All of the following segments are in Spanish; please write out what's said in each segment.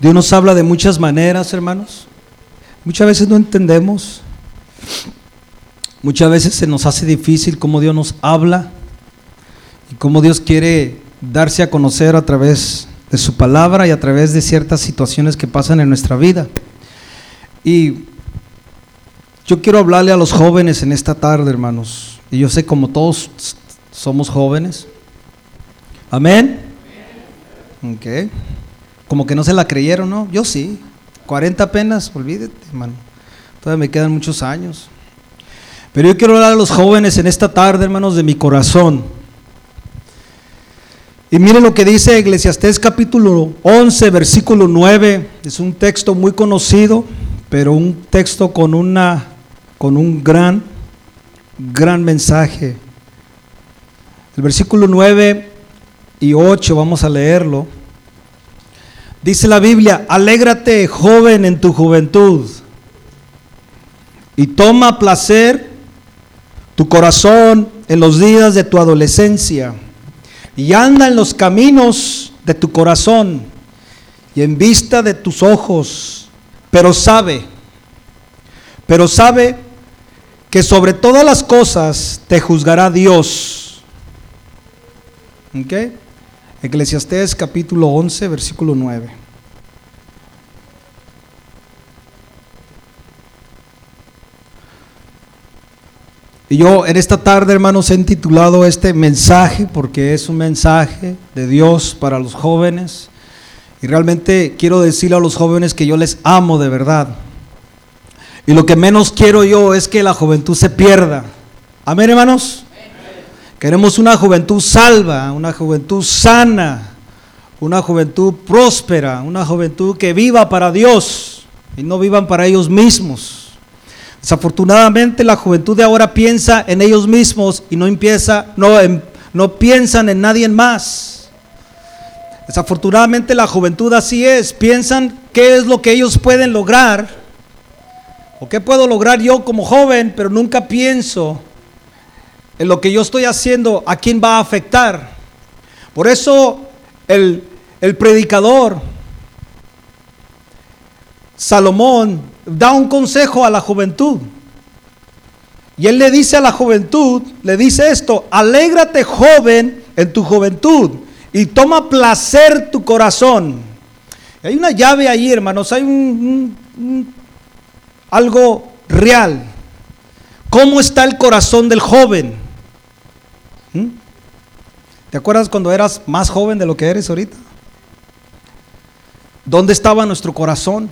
Dios nos habla de muchas maneras, hermanos. Muchas veces no entendemos. Muchas veces se nos hace difícil cómo Dios nos habla y cómo Dios quiere darse a conocer a través de su palabra y a través de ciertas situaciones que pasan en nuestra vida. Y yo quiero hablarle a los jóvenes en esta tarde, hermanos. Y yo sé como todos somos jóvenes. Amén. Ok. Como que no se la creyeron, ¿no? Yo sí. 40 apenas, olvídate, hermano. Todavía me quedan muchos años. Pero yo quiero hablar a los jóvenes en esta tarde, hermanos, de mi corazón. Y miren lo que dice Eclesiastés capítulo 11, versículo 9. Es un texto muy conocido, pero un texto con un gran mensaje. El versículo 9 y 8, vamos a leerlo. Dice la Biblia: alégrate, joven, en tu juventud, y toma placer tu corazón en los días de tu adolescencia, y anda en los caminos de tu corazón y en vista de tus ojos, pero sabe que sobre todas las cosas te juzgará Dios. ¿Ok? Eclesiastés capítulo 11, versículo 9. Y yo en esta tarde, hermanos, he intitulado este mensaje porque es un mensaje de Dios para los jóvenes. Y realmente quiero decirle a los jóvenes que yo les amo de verdad. Y lo que menos quiero yo es que la juventud se pierda. Amén, hermanos. Queremos una juventud salva, una juventud sana, una juventud próspera, una juventud que viva para Dios y no vivan para ellos mismos. Desafortunadamente la juventud de ahora piensa en ellos mismos y no piensan en nadie más. Desafortunadamente la juventud así es, piensan qué es lo que ellos pueden lograr o qué puedo lograr yo como joven, pero nunca pienso en lo que yo estoy haciendo, a quién va a afectar. Por eso el predicador Salomón da un consejo a la juventud. Y él le dice a la juventud, le dice esto: alégrate, joven, en tu juventud, y toma placer tu corazón. Hay una llave ahí, hermanos, hay algo real. ¿Cómo está el corazón del joven? ¿Te acuerdas cuando eras más joven de lo que eres ahorita? ¿Dónde estaba nuestro corazón?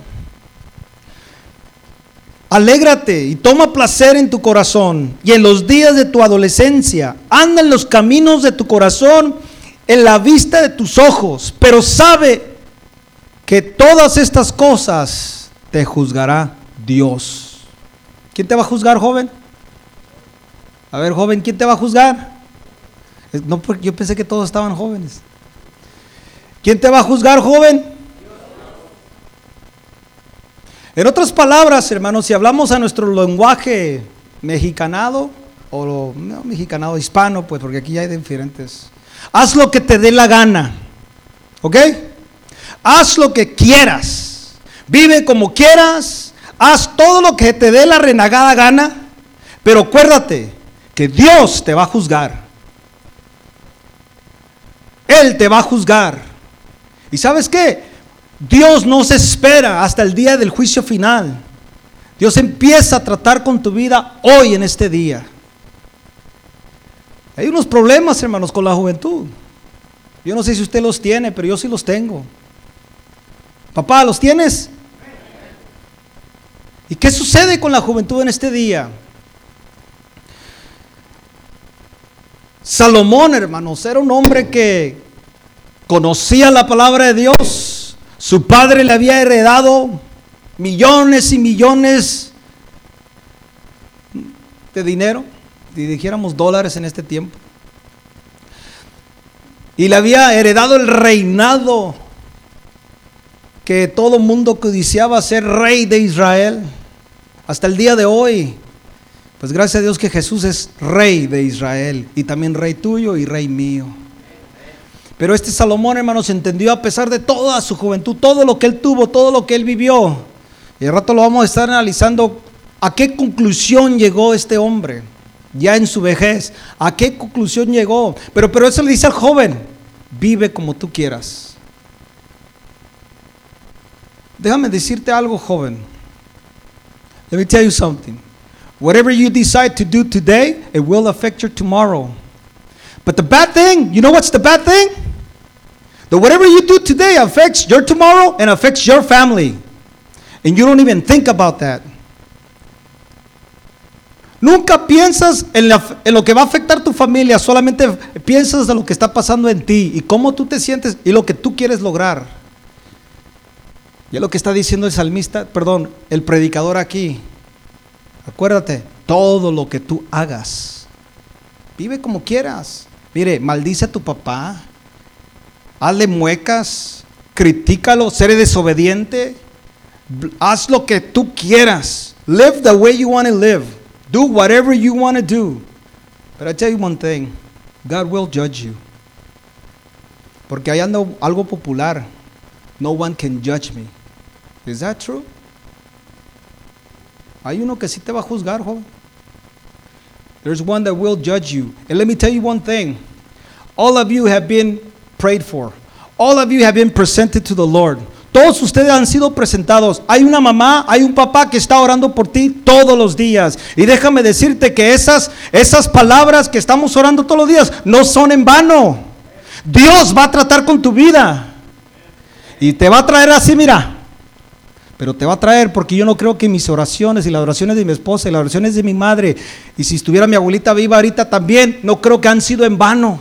Alégrate y toma placer en tu corazón y en los días de tu adolescencia. Anda en los caminos de tu corazón, en la vista de tus ojos, pero sabe que todas estas cosas te juzgará Dios. ¿Quién te va a juzgar, joven? A ver, joven, ¿quién te va a juzgar? No, porque yo pensé que todos estaban jóvenes. ¿Quién te va a juzgar, joven? En otras palabras, hermanos, si hablamos a nuestro lenguaje mexicanado, o no mexicanado, hispano, pues porque aquí hay diferentes. Haz lo que te dé la gana, ¿ok? Haz lo que quieras, vive como quieras, haz todo lo que te dé la renagada gana, pero acuérdate que Dios te va a juzgar. Él te va a juzgar. ¿Y sabes qué? Dios no se espera hasta el día del juicio final. Dios empieza a tratar con tu vida hoy, en este día. Hay unos problemas, hermanos, con la juventud. Yo no sé si usted los tiene, pero yo sí los tengo. Papá, ¿los tienes? ¿Y qué sucede con la juventud en este día? Salomón, hermanos, era un hombre que conocía la palabra de Dios. Su padre le había heredado millones y millones de dinero, si dijéramos dólares en este tiempo. Y le había heredado el reinado que todo mundo codiciaba, ser rey de Israel. Hasta el día de hoy, pues gracias a Dios que Jesús es rey de Israel y también rey tuyo y rey mío. Pero este Salomón, hermanos, entendió a pesar de toda su juventud, todo lo que él tuvo, todo lo que él vivió. Y al rato lo vamos a estar analizando a qué conclusión llegó este hombre, ya en su vejez. ¿A qué conclusión llegó? Pero eso le dice al joven: vive como tú quieras. Déjame decirte algo, joven. Let me tell you something. Whatever you decide to do today, it will affect your tomorrow. But the bad thing, you know what's the bad thing? That whatever you do today affects your tomorrow and affects your family. And you don't even think about that. Nunca piensas en lo que va a afectar tu familia, solamente piensas de lo que está pasando en ti y cómo tú te sientes y lo que tú quieres lograr. Y es lo que está diciendo el salmista, el predicador aquí. Acuérdate, todo lo que tú hagas, vive como quieras. Mire, maldice a tu papá, hazle muecas, critícalo, sé desobediente, haz lo que tú quieras. Live the way you want to live. Do whatever you want to do. But I tell you one thing, God will judge you. Porque hay algo popular, no one can judge me. Is that true? Hay uno que sí te va a juzgar, joven. There's one that will judge you. And let me tell you one thing. All of you have been prayed for. All of you have been presented to the Lord. Todos ustedes han sido presentados. Hay una mamá, hay un papá que está orando por ti todos los días. Y déjame decirte que esas palabras que estamos orando todos los días no son en vano. Dios va a tratar con tu vida. Y te va a traer así, mira. Pero te va a traer, porque yo no creo que mis oraciones y las oraciones de mi esposa y las oraciones de mi madre, y si estuviera mi abuelita viva ahorita también, no creo que han sido en vano.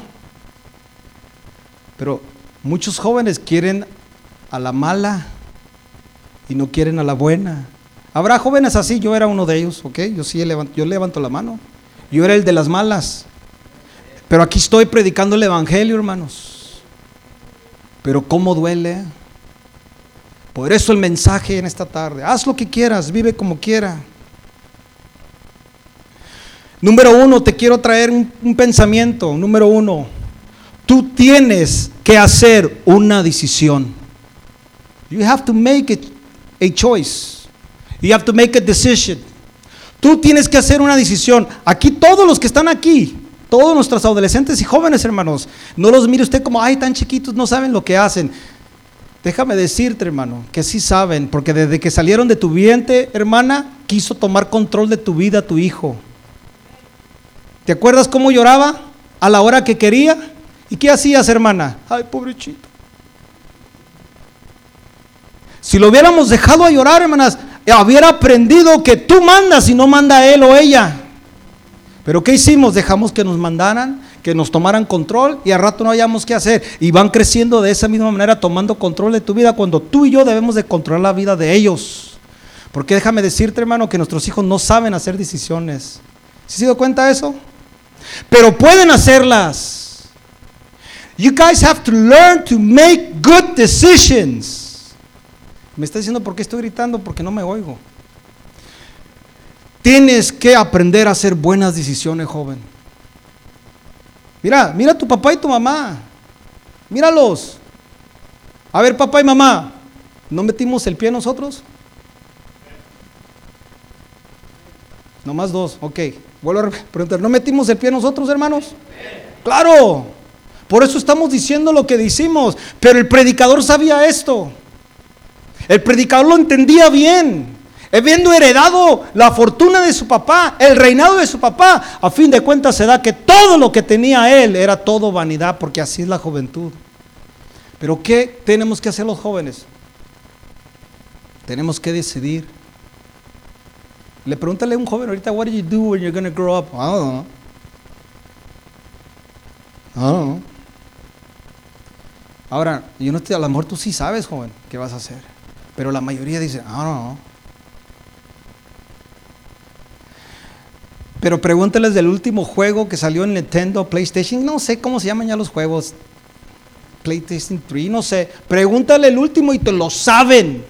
Pero muchos jóvenes quieren a la mala y no quieren a la buena. Habrá jóvenes así, yo era uno de ellos, ¿ok? Yo levanto la mano. Yo era el de las malas. Pero aquí estoy predicando el evangelio, hermanos. Pero cómo duele. Por eso el mensaje en esta tarde: haz lo que quieras, vive como quiera. Número uno, te quiero traer un pensamiento. Número uno, tú tienes que hacer una decisión. You have to make a choice. You have to make a decision. Tú tienes que hacer una decisión. Aquí todos los que están aquí, todos nuestros adolescentes y jóvenes, hermanos, no los mire usted como, ay, tan chiquitos, no saben lo que hacen. Déjame decirte, hermano, que sí saben, porque desde que salieron de tu vientre, hermana, quiso tomar control de tu vida tu hijo. ¿Te acuerdas cómo lloraba a la hora que quería? ¿Y qué hacías, hermana? Ay, pobrecito. Si lo hubiéramos dejado a llorar, hermanas, hubiera aprendido que tú mandas y no manda él o ella. Pero ¿qué hicimos? Dejamos que nos mandaran, que nos tomaran control, y al rato no hayamos qué hacer, y van creciendo de esa misma manera, tomando control de tu vida, cuando tú y yo debemos de controlar la vida de ellos. Porque déjame decirte, hermano, que nuestros hijos no saben hacer decisiones. ¿Sí se dio cuenta de eso? Pero pueden hacerlas. You guys have to learn to make good decisions. Me está diciendo por qué estoy gritando, porque no me oigo. Tienes que aprender a hacer buenas decisiones, joven. Mira a tu papá y tu mamá. Míralos. A ver, papá y mamá, ¿no metimos el pie nosotros? Nomás dos, ok. Vuelvo a preguntar, ¿no metimos el pie nosotros, hermanos? Claro. Por eso estamos diciendo lo que decimos. Pero el predicador sabía esto. El predicador lo entendía bien. Habiendo heredado la fortuna de su papá, el reinado de su papá, a fin de cuentas se da que todo lo que tenía él era todo vanidad, porque así es la juventud. Pero ¿qué tenemos que hacer los jóvenes? Tenemos que decidir. Le pregúntale a un joven ahorita, what do you do when you're going to grow up? I don't know. Ahora, yo no estoy, a lo mejor tú sí sabes, joven, qué vas a hacer, pero la mayoría dice, I don't know. Pero pregúntales del último juego que salió en Nintendo, PlayStation, no sé cómo se llaman ya los juegos, PlayStation 3, no sé. Pregúntale el último y te lo saben.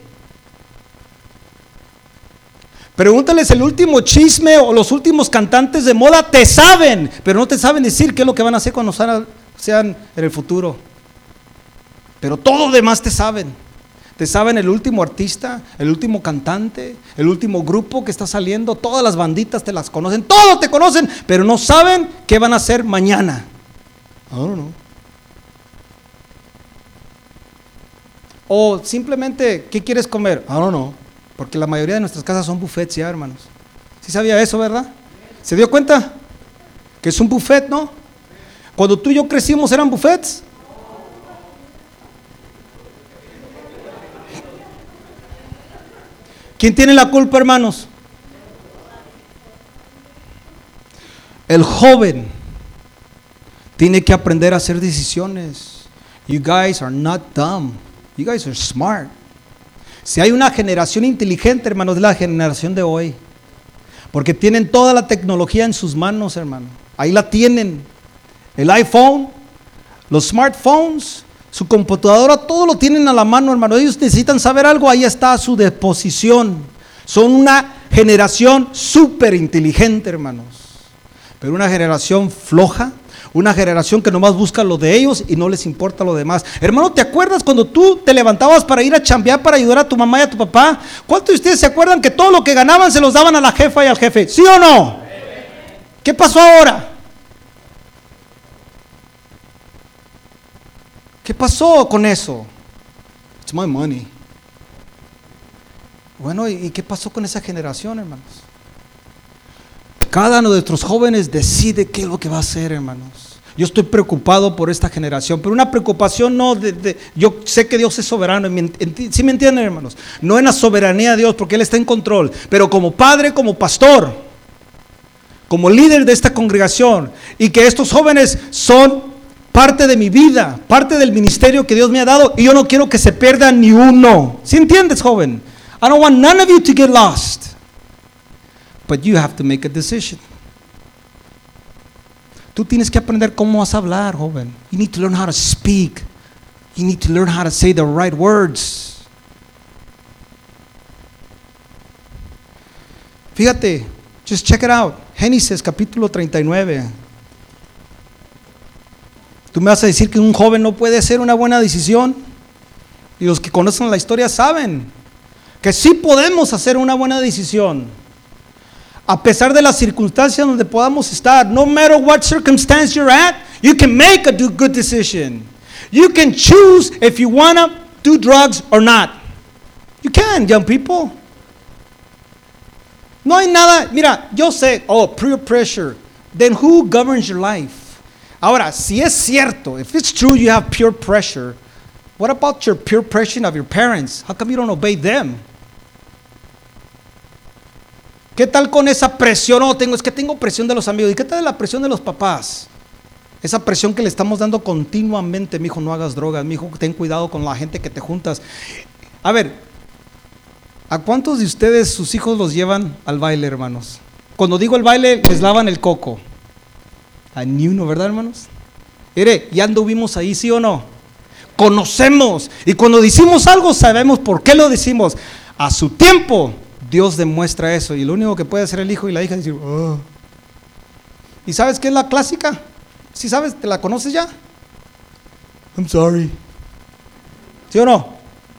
Pregúntales el último chisme o los últimos cantantes de moda, te saben, pero no te saben decir qué es lo que van a hacer cuando sean en el futuro. pero todo lo demás te saben. Te saben el último artista, el último cantante, el último grupo que está saliendo, todas las banditas te las conocen, todos te conocen, pero no saben qué van a hacer mañana. I don't know. O simplemente, ¿qué quieres comer? I don't know. Porque la mayoría de nuestras casas son buffets ya, hermanos. ¿Sí sabía eso, verdad? ¿Se dio cuenta? Que es un buffet, ¿no? Cuando tú y yo crecimos, ¿eran buffets? ¿Quién tiene la culpa, hermanos? El joven tiene que aprender a hacer decisiones. You guys are not dumb. You guys are smart. Si hay una generación inteligente, hermanos, es la generación de hoy. Porque tienen toda la tecnología en sus manos, hermano. Ahí la tienen. El iPhone, los smartphones, su computadora, todo lo tienen a la mano, hermano. Ellos necesitan saber algo, ahí está a su disposición. Son una generación súper inteligente, hermanos. Pero una generación floja, una generación que nomás busca lo de ellos y no les importa lo demás. Hermano, ¿te acuerdas cuando tú te levantabas para ir a chambear, para ayudar a tu mamá y a tu papá? ¿Cuántos de ustedes se acuerdan que todo lo que ganaban se los daban a la jefa y al jefe? ¿Sí o no? ¿Qué pasó ahora? ¿Qué pasó con eso? It's my money. Bueno, ¿y qué pasó con esa generación, hermanos? Cada uno de nuestros jóvenes decide qué es lo que va a hacer, hermanos. Yo estoy preocupado por esta generación, pero una preocupación no yo sé que Dios es soberano, ¿sí me entienden, hermanos? No en la soberanía de Dios, porque Él está en control, pero como padre, como pastor, como líder de esta congregación, y que estos jóvenes son parte de mi vida, parte del ministerio que Dios me ha dado, y yo no quiero que se pierda ni uno. ¿Sí entiendes, joven? I don't want none of you to get lost. But you have to make a decision. Tú tienes que aprender cómo vas a hablar, joven. You need to learn how to speak. You need to learn how to say the right words. Fíjate, just check it out. Génesis capítulo 39. Tú me vas a decir que un joven no puede hacer una buena decisión. Y los que conocen la historia saben que sí podemos hacer una buena decisión. A pesar de las circunstancias donde podamos estar, no matter what circumstance you're at, you can make a good decision. You can choose if you want to do drugs or not. You can, young people. No hay nada, mira, yo sé, peer pressure. Then who governs your life? Ahora, si es cierto, if it's true you have peer pressure, what about your peer pressure of your parents? How come you don't obey them? ¿Qué tal con esa presión? Es que tengo presión de los amigos. ¿Y qué tal la presión de los papás? Esa presión que le estamos dando continuamente. Mi hijo, no hagas drogas. Mi hijo, ten cuidado con la gente que te juntas. A ver, ¿a cuántos de ustedes sus hijos los llevan al baile, hermanos? Cuando digo el baile, les lavan el coco. A ni uno, ¿verdad, hermanos? Mire, ya anduvimos ahí, ¿sí o no? Conocemos. Y cuando decimos algo, sabemos por qué lo decimos. A su tiempo Dios demuestra eso, y lo único que puede hacer el hijo y la hija es decir, oh. ¿Y sabes qué es la clásica? ¿Sí sabes? ¿Te la conoces ya? I'm sorry. ¿Sí o no?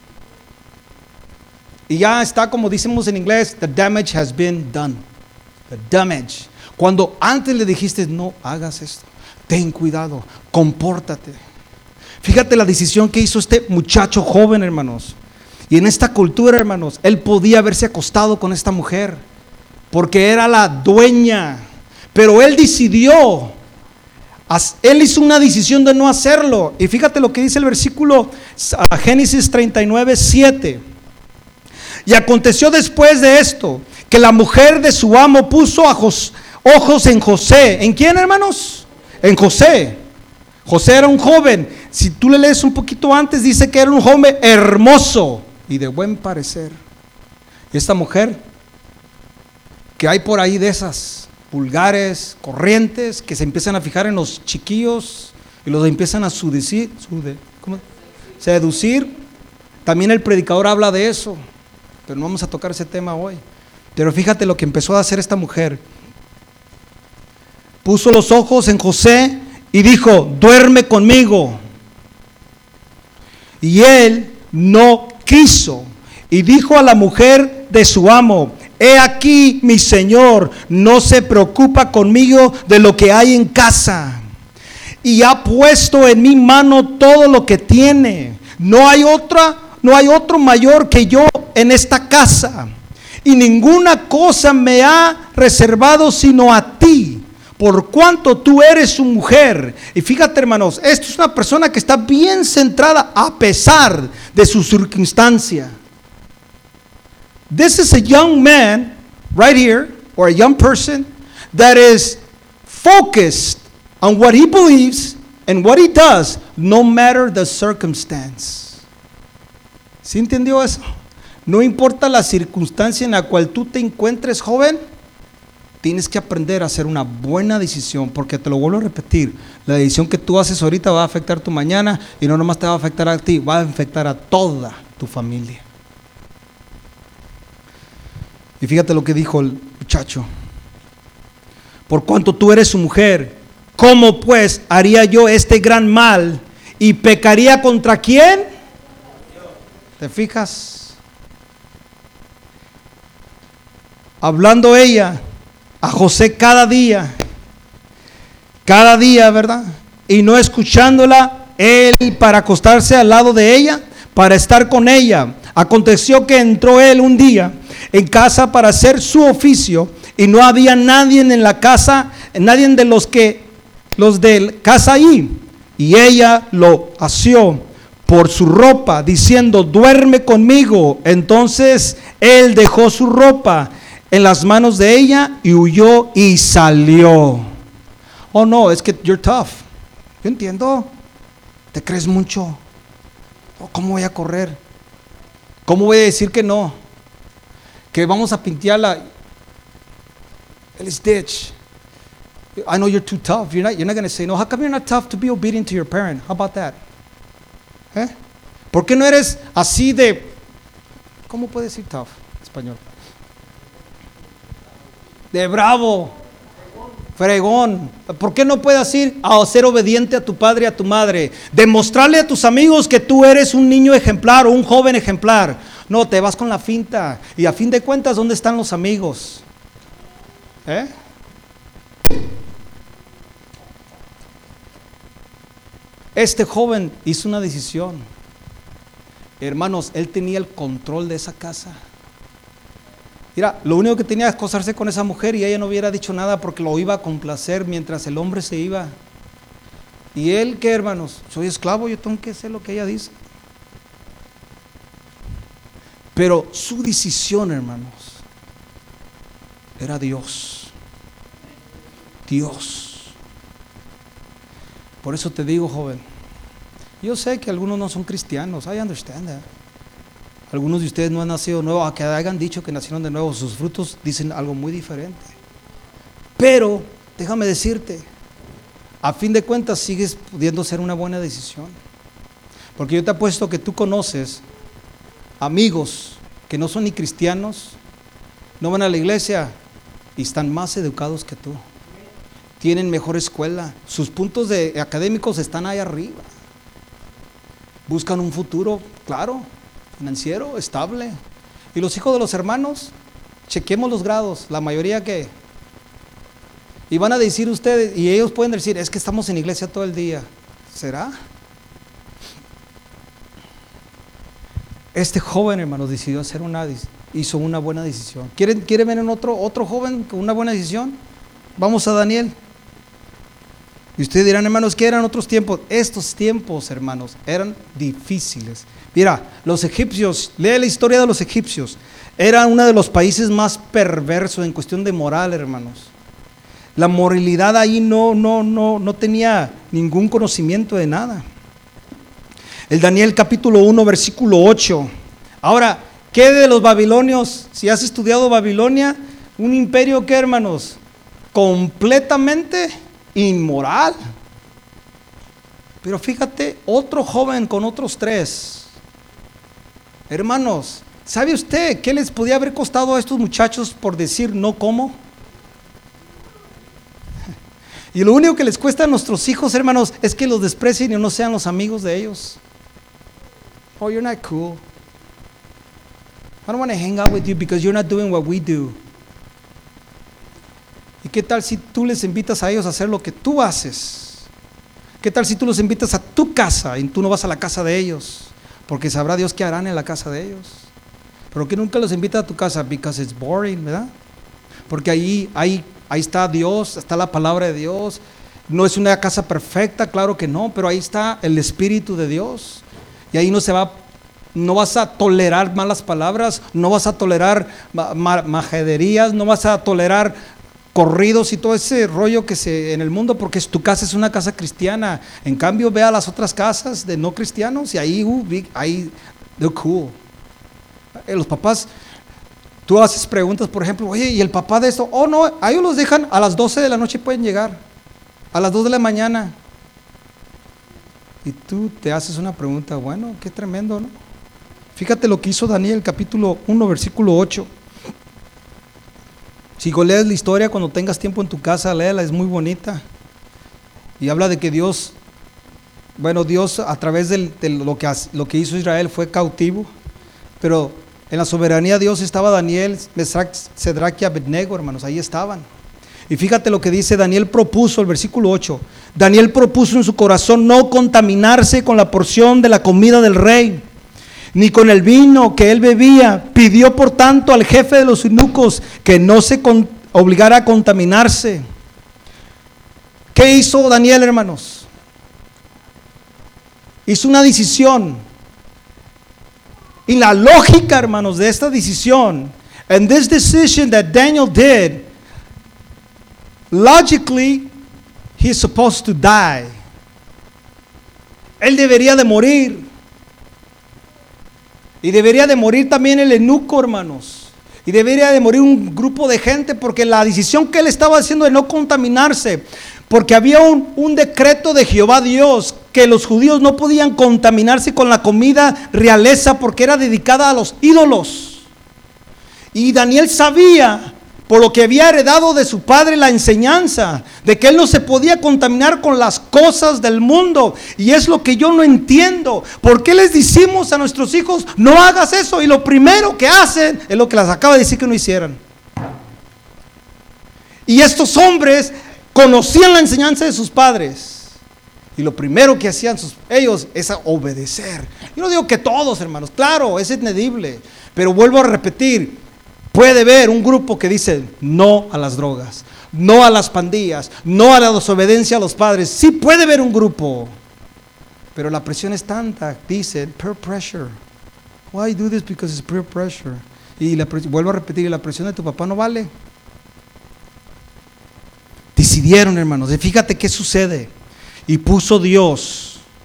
Y ya está, como decimos en inglés, the damage has been done. The damage. Cuando antes le dijiste, no hagas esto, ten cuidado, compórtate. Fíjate la decisión que hizo este muchacho joven, hermanos. Y en esta cultura, hermanos, él podía haberse acostado con esta mujer, porque era la dueña, pero él decidió, él hizo una decisión de no hacerlo. Y fíjate lo que dice el versículo Génesis 39, 7. Y aconteció después de esto, que la mujer de su amo puso ojos en José. ¿En quién, hermanos? En José. José era un joven. Si tú le lees un poquito antes, dice que era un joven hermoso y de buen parecer. Y esta mujer, que hay por ahí de esas vulgares, corrientes, que se empiezan a fijar en los chiquillos y los empiezan a seducir. También el predicador habla de eso, pero no vamos a tocar ese tema hoy. Pero fíjate lo que empezó a hacer esta mujer. Puso los ojos en José y dijo, duerme conmigo. Y él no quiso. Y dijo a la mujer de su amo: he aquí, mi señor no se preocupa conmigo de lo que hay en casa, y ha puesto en mi mano todo lo que tiene. No hay otro mayor que yo en esta casa, y ninguna cosa me ha reservado sino a ti, por cuanto tú eres su mujer. Y fíjate, hermanos, esto es una persona que está bien centrada a pesar de su circunstancia. This is a young man right here, or a young person that is focused on what he believes and what he does, no matter the circumstance. ¿Sí entendió eso? No importa la circunstancia en la cual tú te encuentres, joven, tienes que aprender a hacer una buena decisión, porque te lo vuelvo a repetir, la decisión que tú haces ahorita va a afectar tu mañana, y no nomás te va a afectar a ti, va a afectar a toda tu familia. Y fíjate lo que dijo el muchacho: por cuanto tú eres su mujer, ¿cómo pues haría yo este gran mal y pecaría contra quién? ¿Te fijas? Hablando ella a José cada día, ¿verdad? Y no escuchándola él para acostarse al lado de ella, para estar con ella. Aconteció que entró él un día en casa para hacer su oficio, y no había nadie en la casa, nadie de los de casa ahí. Y ella lo asió por su ropa, diciendo: duerme conmigo. Entonces él dejó su ropa en las manos de ella y huyó y salió. Oh no, es que you're tough. Yo entiendo, te crees mucho. Oh, ¿cómo voy a correr? ¿Cómo voy a decir que no? Que vamos a pintear el ditch. I know you're too tough. You're not going to say no. How come you're not tough to be obedient to your parent? How about that? ¿Por qué no eres así de, ¿cómo puede decir tough en español? De bravo, fregón. ¿Por qué no puedes ir a ser obediente a tu padre y a tu madre? Demostrarle a tus amigos que tú eres un niño ejemplar o un joven ejemplar. No, te vas con la finta. Y a fin de cuentas, ¿dónde están los amigos? Este joven hizo una decisión. Hermanos, él tenía el control de esa casa. Mira, lo único que tenía es acostarse con esa mujer, y ella no hubiera dicho nada porque lo iba a complacer mientras el hombre se iba. ¿Y él qué, hermanos? Soy esclavo, yo tengo que hacer lo que ella dice. Pero su decisión, hermanos, era Dios. Dios. Por eso te digo, joven, yo sé que algunos no son cristianos, I understand that. Algunos de ustedes no han nacido nuevo, aunque hayan dicho que nacieron de nuevo, sus frutos dicen algo muy diferente. Pero déjame decirte, a fin de cuentas sigues pudiendo ser una buena decisión. Porque yo te apuesto que tú conoces amigos que no son ni cristianos, no van a la iglesia y están más educados que tú. Tienen mejor escuela, sus puntos académicos están ahí arriba. Buscan un futuro, claro, financiero, estable. Y los hijos de los hermanos, chequemos los grados, la mayoría que. Y van a decir ustedes, y ellos pueden decir, es que estamos en iglesia todo el día. ¿Será? Este joven, hermanos, decidió hizo una buena decisión. ¿Quieren ver en otro joven con una buena decisión? Vamos a Daniel. Y ustedes dirán, hermanos, ¿qué eran otros tiempos? Estos tiempos, hermanos, eran difíciles. Mira, los egipcios, lee la historia de los egipcios. Era uno de los países más perversos en cuestión de moral, hermanos. La moralidad ahí no tenía ningún conocimiento de nada. El Daniel capítulo 1, versículo 8. Ahora, ¿qué de los babilonios? Si has estudiado Babilonia, un imperio que, hermanos, completamente inmoral. Pero fíjate, otro joven con otros 3. Hermanos, ¿sabe usted qué les podía haber costado a estos muchachos por decir no como? Y lo único que les cuesta a nuestros hijos, hermanos, es que los desprecien y no sean los amigos de ellos. Oh, you're not cool. I don't want to hang out with you because you're not doing what we do. ¿Y qué tal si tú les invitas a ellos a hacer lo que tú haces? ¿Qué tal si tú los invitas a tu casa y tú no vas a la casa de ellos? Porque sabrá Dios qué harán en la casa de ellos. Pero que nunca los invita a tu casa because it's boring, ¿verdad? Porque ahí está Dios, está la palabra de Dios. No es una casa perfecta, claro que no, pero ahí está el Espíritu de Dios. Y ahí no vas a tolerar malas palabras, no vas a tolerar majaderías, no vas a tolerar corridos y todo ese rollo en el mundo, porque tu casa es una casa cristiana. En cambio, ve a las otras casas de no cristianos y ahí they're cool. Los papás, tú haces preguntas, por ejemplo, oye, ¿y el papá de esto? Oh, no, a ellos los dejan a las 12 de la noche, pueden llegar, a las 2 de la mañana. Y tú te haces una pregunta, bueno, qué tremendo, ¿no? Fíjate lo que hizo Daniel, capítulo 1, versículo 8. Si lees la historia, cuando tengas tiempo en tu casa, léela, es muy bonita. Y habla de que Dios a través de lo que hizo Israel fue cautivo, pero en la soberanía de Dios estaba Daniel, Mesac, Cedrac y Abednego, hermanos, ahí estaban. Y fíjate lo que dice, Daniel propuso, el versículo 8, Daniel propuso en su corazón no contaminarse con la porción de la comida del rey, ni con el vino que él bebía. Pidió por tanto al jefe de los eunucos que no se obligara a contaminarse. ¿Qué hizo Daniel, hermanos? Hizo una decisión. Y la lógica, hermanos, de esta decisión, and this decision that Daniel did, logically, he's supposed to die. Él debería de morir. Y debería de morir también el eunuco, hermanos. Y debería de morir un grupo de gente, porque la decisión que él estaba haciendo de no contaminarse, porque había un decreto de Jehová Dios, que los judíos no podían contaminarse con la comida realeza, porque era dedicada a los ídolos. Y Daniel sabía, por lo que había heredado de su padre, la enseñanza de que él no se podía contaminar con las cosas del mundo. Y es lo que yo no entiendo. ¿Por qué les decimos a nuestros hijos, no hagas eso? Y lo primero que hacen es lo que les acaba de decir que no hicieran. Y estos hombres conocían la enseñanza de sus padres. Y lo primero que hacían ellos es obedecer. Yo no digo que todos, hermanos, claro, es entendible. Pero vuelvo a repetir, puede haber un grupo que dice no a las drogas, no a las pandillas, no a la desobediencia a los padres. Sí puede haber un grupo, pero la presión es tanta, dice, peer pressure. Why do this? Because it's peer pressure. Y vuelvo a repetir, la presión de tu papá no vale. Decidieron, hermanos, y fíjate qué sucede. Y puso Dios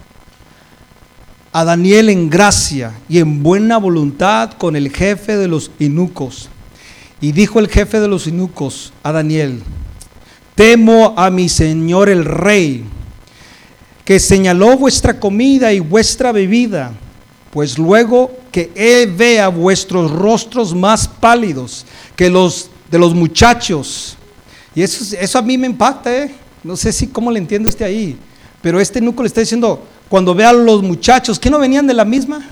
a Daniel en gracia y en buena voluntad con el jefe de los eunucos. Y dijo el jefe de los eunucos a Daniel: temo a mi señor el rey, que señaló vuestra comida y vuestra bebida, pues luego que él vea vuestros rostros más pálidos que los de los muchachos. Y eso a mí me impacta, no sé si cómo le entiende usted ahí, pero este eunuco le está diciendo, cuando vea a los muchachos, ¿que no venían de la misma?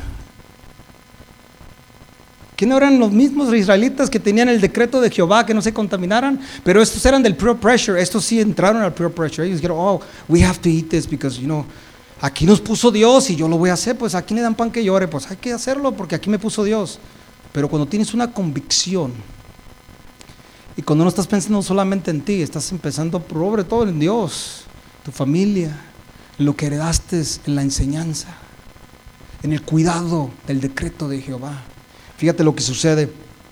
¿Que no eran los mismos israelitas que tenían el decreto de Jehová que no se contaminaran? Pero estos eran del peer pressure, estos sí entraron al peer pressure. Ellos dijeron, oh, we have to eat this because, aquí nos puso Dios y yo lo voy a hacer, pues aquí le dan pan que llore, pues hay que hacerlo porque aquí me puso Dios. Pero cuando tienes una convicción y cuando no estás pensando solamente en ti, estás empezando sobre todo en Dios, tu familia, en lo que heredaste, en la enseñanza, en el cuidado del decreto de Jehová. Fíjate lo que sucede.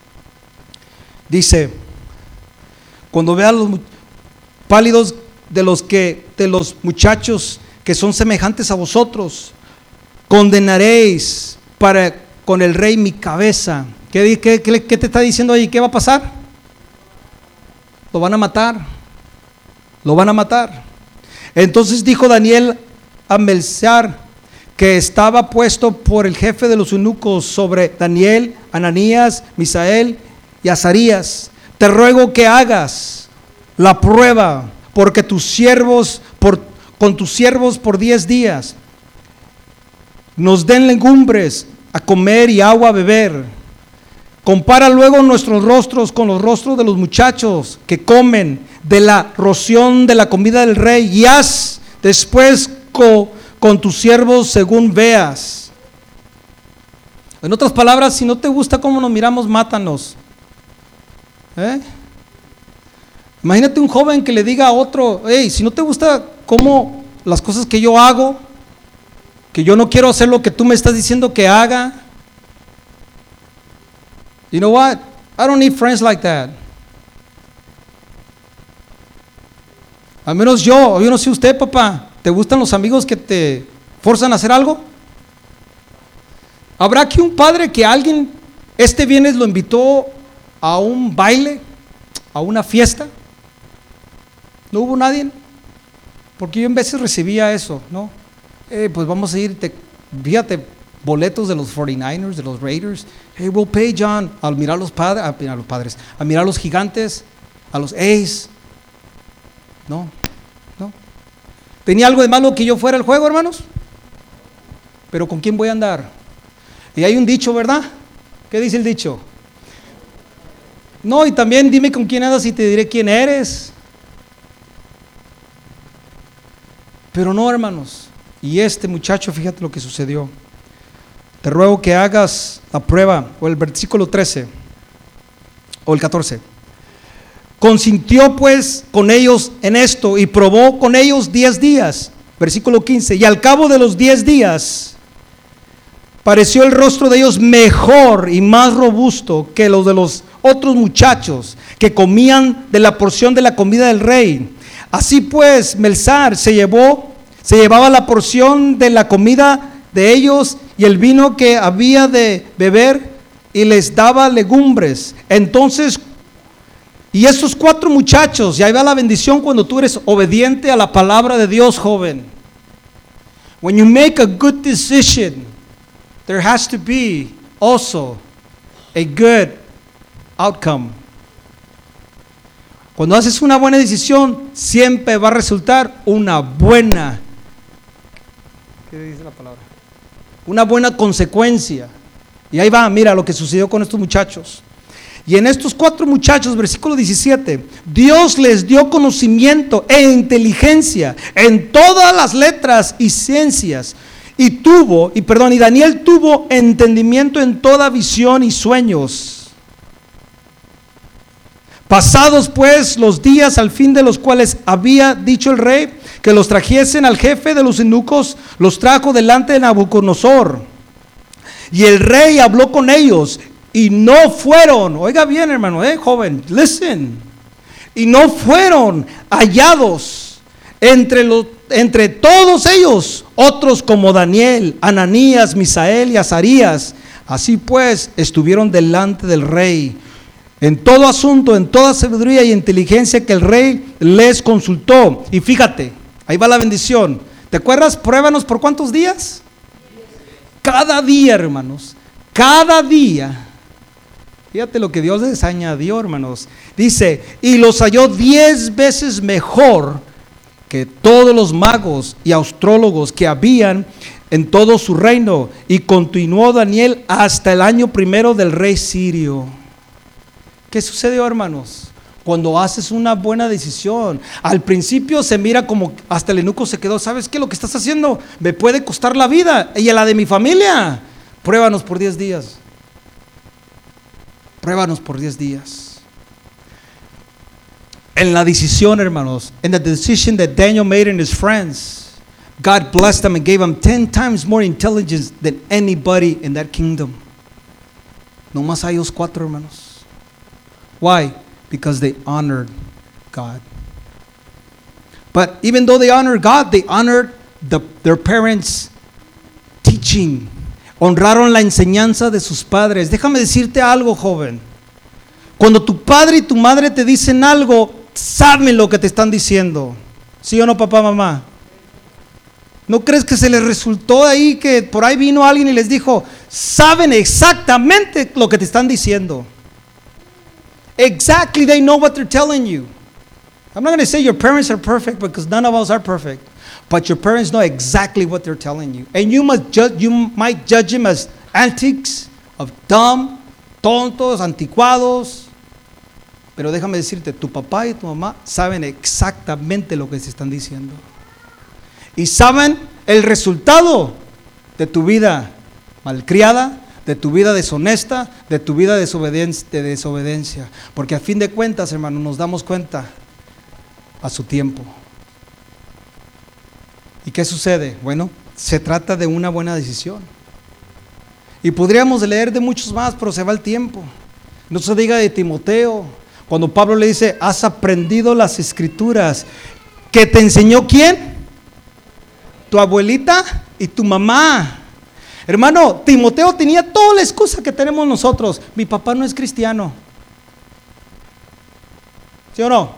Dice, cuando vean los pálidos de los muchachos que son semejantes a vosotros, condenaréis con el rey mi cabeza. ¿Qué te está diciendo ahí? ¿Qué va a pasar? Lo van a matar. Lo van a matar. Entonces dijo Daniel a Melzar, que estaba puesto por el jefe de los eunucos sobre Daniel, Ananías, Misael y Azarías: te ruego que hagas la prueba, porque con tus siervos por 10 días nos den legumbres a comer y agua a beber. Compara luego nuestros rostros con los rostros de los muchachos que comen de la ración de la comida del rey, y haz después con tus siervos según veas. En otras palabras, si no te gusta cómo nos miramos, mátanos. Imagínate un joven que le diga a otro: hey, si no te gusta cómo las cosas que yo hago, que yo no quiero hacer lo que tú me estás diciendo que haga. You know what? I don't need friends like that. Al menos yo no sé usted, papá. ¿Te gustan los amigos que te forzan a hacer algo? ¿Habrá aquí un padre que alguien este viernes lo invitó a un baile, a una fiesta? ¿No hubo nadie? Porque yo en veces recibía eso, ¿no? Pues vamos a ir, fíjate, boletos de los 49ers, de los Raiders. Hey, we'll pay, John. Al mirar a mirar los gigantes, a los A's. No. ¿Tenía algo de malo que yo fuera al juego, hermanos? Pero ¿con quién voy a andar? Y hay un dicho, ¿verdad? ¿Qué dice el dicho? No, y también dime con quién andas y te diré quién eres. Pero no, hermanos. Y este muchacho, fíjate lo que sucedió. Te ruego que hagas la prueba, o el versículo 13, o el 14. Consintió pues con ellos en esto y probó con ellos 10 días. Versículo 15. Y al cabo de los 10 días pareció el rostro de ellos mejor y más robusto que los de los otros muchachos que comían de la porción de la comida del rey. Así pues, Melzar se llevaba la porción de la comida de ellos y el vino que había de beber, y les daba legumbres. Entonces, y estos 4 muchachos, y ahí va la bendición cuando tú eres obediente a la palabra de Dios, joven. When you make a good decision, there has to be also a good outcome. Cuando haces una buena decisión, siempre va a resultar una buena, ¿qué dice la palabra? Una buena consecuencia. Y ahí va, mira lo que sucedió con estos muchachos. Y en estos 4 muchachos, versículo 17, Dios les dio conocimiento e inteligencia en todas las letras y ciencias. Y Daniel tuvo entendimiento en toda visión y sueños. Pasados pues los días, al fin de los cuales había dicho el rey que los trajesen al jefe de los eunucos, los trajo delante de Nabucodonosor. Y el rey habló con ellos y no fueron, oiga bien, hermano, joven, listen. Y no fueron hallados entre todos ellos otros como Daniel, Ananías, Misael y Azarías. Así pues estuvieron delante del rey en todo asunto, en toda sabiduría y inteligencia que el rey les consultó. Y fíjate, ahí va la bendición. ¿Te acuerdas? Pruébanos por cuántos días. Cada día, hermanos, cada día. Fíjate lo que Dios les añadió, hermanos. Dice, y los halló 10 veces mejor que todos los magos y astrólogos que habían en todo su reino. Y continuó Daniel hasta el año 1 del rey Sirio. ¿Qué sucedió, hermanos? Cuando haces una buena decisión, al principio se mira como hasta el eunuco se quedó. ¿Sabes qué? Lo que estás haciendo me puede costar la vida y a la de mi familia. Pruébanos por 10 días. Pruébanos por 10 días. En la decisión, hermanos, in the decision that Daniel made and his friends, God blessed them and gave them 10 times more intelligence than anybody in that kingdom. No más a ellos 4, hermanos. Why? Because they honored God. But even though they honored God, they honored their parents' teaching. Honraron la enseñanza de sus padres. Déjame decirte algo, joven. Cuando tu padre y tu madre te dicen algo, saben lo que te están diciendo. ¿Sí o no, papá, mamá? ¿No crees que se les resultó ahí que por ahí vino alguien y les dijo, saben exactamente lo que te están diciendo? Exactly, they know what they're telling you. I'm not going to say your parents are perfect because none of us are perfect. But your parents know exactly what they're telling you. And you might judge them as antics, of dumb, tontos, anticuados. Pero déjame decirte, tu papá y tu mamá saben exactamente lo que se están diciendo. Y saben el resultado de tu vida malcriada, de tu vida deshonesta, de tu vida de desobediencia. Porque a fin de cuentas, hermano, nos damos cuenta a su tiempo. ¿Y qué sucede? Bueno, se trata de una buena decisión. Y podríamos leer de muchos más, pero se va el tiempo. No se diga de Timoteo, cuando Pablo le dice, has aprendido las escrituras. ¿Que te enseñó quién? Tu abuelita y tu mamá. Hermano, Timoteo tenía toda la excusa que tenemos nosotros. Mi papá no es cristiano. ¿Sí o no?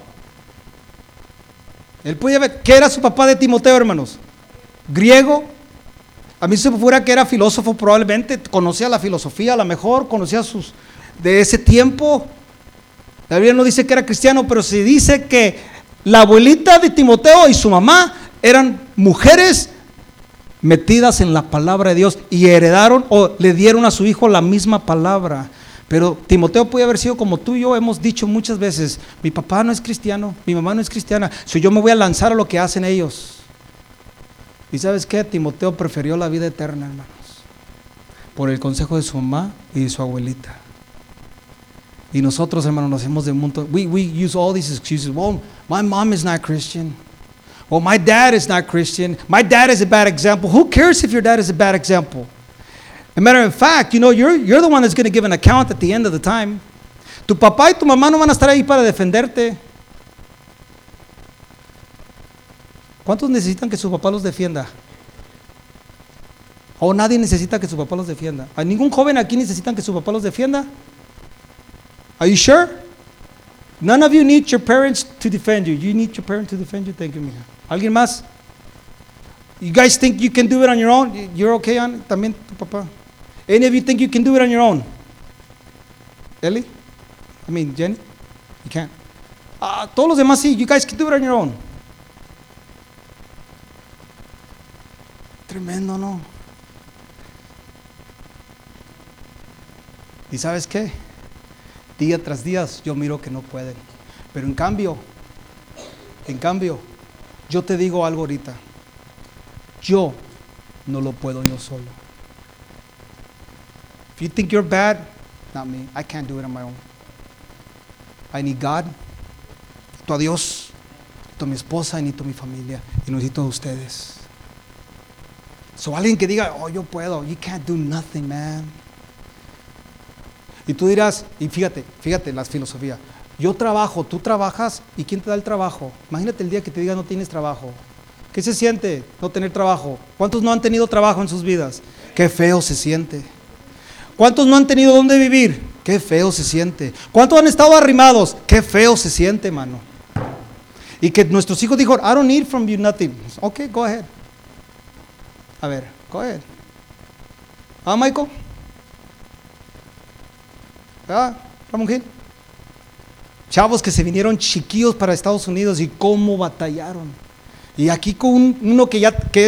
Él podía ver, ¿qué era su papá de Timoteo, hermanos? Griego. A mí se me fuera que era filósofo, probablemente conocía la filosofía, a lo mejor conocía sus de ese tiempo. La Biblia no dice que era cristiano, pero se dice que la abuelita de Timoteo y su mamá eran mujeres metidas en la palabra de Dios y heredaron o le dieron a su hijo la misma palabra. Pero Timoteo puede haber sido como tú y yo hemos dicho muchas veces, mi papá no es cristiano, mi mamá no es cristiana, si yo me voy a lanzar a lo que hacen ellos. Y ¿sabes qué? Timoteo prefirió la vida eterna, hermanos, por el consejo de su mamá y de su abuelita. Y nosotros, hermanos, nos hacemos de un montón. We use all these excuses. Well, my mom is not Christian. Well, my dad is not Christian. My dad is a bad example. Who cares if your dad is a bad example? As a matter of fact, you know, you're the one that's going to give an account at the end of the time. Tu papá y tu mamá no van a estar ahí para defenderte. ¿Cuántos necesitan que su papá los defienda? ¿O nadie necesita que su papá los defienda? ¿Hay ningún joven aquí necesitan que su papá los defienda? Are you sure? None of you need your parents to defend you. You need your parents to defend you. Thank you, mija. ¿Alguien más? You guys think you can do it on your own? You're okay on it? También tu papá. Any of you think you can do it on your own? Ellie? I mean, Jenny? You can't. Todos los demás sí. You guys can do it on your own. Tremendo, ¿no? ¿Y sabes qué? Día tras día yo miro que no pueden. Pero en cambio, yo te digo algo ahorita. Yo no lo puedo yo solo. If you think you're bad, not me. I can't do it on my own. I need God. Necesito a Dios. Necesito a mi esposa, necesito a mi familia. Y necesito a ustedes. So alguien que diga, oh, yo puedo. You can't do nothing, man. Y tú dirás, y fíjate la filosofía. Yo trabajo, tú trabajas, ¿y quién te da el trabajo? Imagínate el día que te diga no tienes trabajo. ¿Qué se siente no tener trabajo? ¿Cuántos no han tenido trabajo en sus vidas? Qué feo se siente. ¿Cuántos no han tenido dónde vivir? Qué feo se siente. ¿Cuántos han estado arrimados? Qué feo se siente, mano. Y que nuestros hijos dijeron, I don't need from you nothing. Okay, go ahead. A ver, go ahead. Michael? Ramón Gil. Chavos que se vinieron chiquillos para Estados Unidos y cómo batallaron. Y aquí con uno que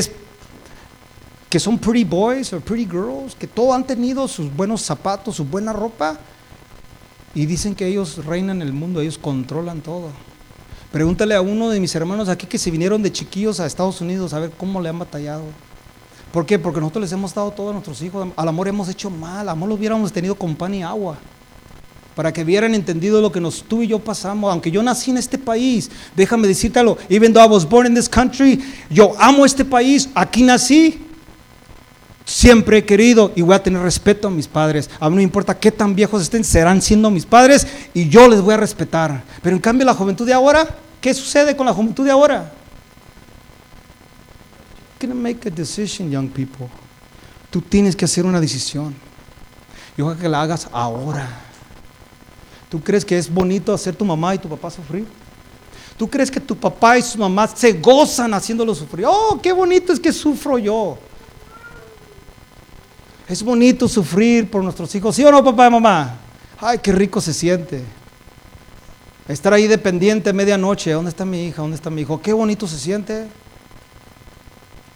son pretty boys o pretty girls, que todos han tenido sus buenos zapatos, su buena ropa, y dicen que ellos reinan el mundo, ellos controlan todo. Pregúntale a uno de mis hermanos aquí que se vinieron de chiquillos a Estados Unidos a ver cómo le han batallado. ¿Por qué? Porque nosotros les hemos dado todo a nuestros hijos. Al amor hemos hecho mal, al amor lo hubiéramos tenido con pan y agua, para que hubieran entendido lo que tú y yo pasamos. Aunque yo nací en este país, déjame decírtelo, even though I was born in this country, yo amo este país, aquí nací, siempre he querido y voy a tener respeto a mis padres. A mí no me importa qué tan viejos estén, serán siendo mis padres y yo les voy a respetar. Pero en cambio la juventud de ahora, ¿qué sucede con la juventud de ahora? You're gonna make a decision, young people. Tú tienes que hacer una decisión. Yo creo que la hagas ahora. ¿Tú crees que es bonito hacer tu mamá y tu papá sufrir? ¿Tú crees que tu papá y su mamá se gozan haciéndolo sufrir? Oh, qué bonito es que sufro yo. Es bonito sufrir por nuestros hijos, ¿sí o no, papá y mamá? Ay, qué rico se siente. Estar ahí dependiente medianoche, ¿dónde está mi hija? ¿Dónde está mi hijo? Qué bonito se siente.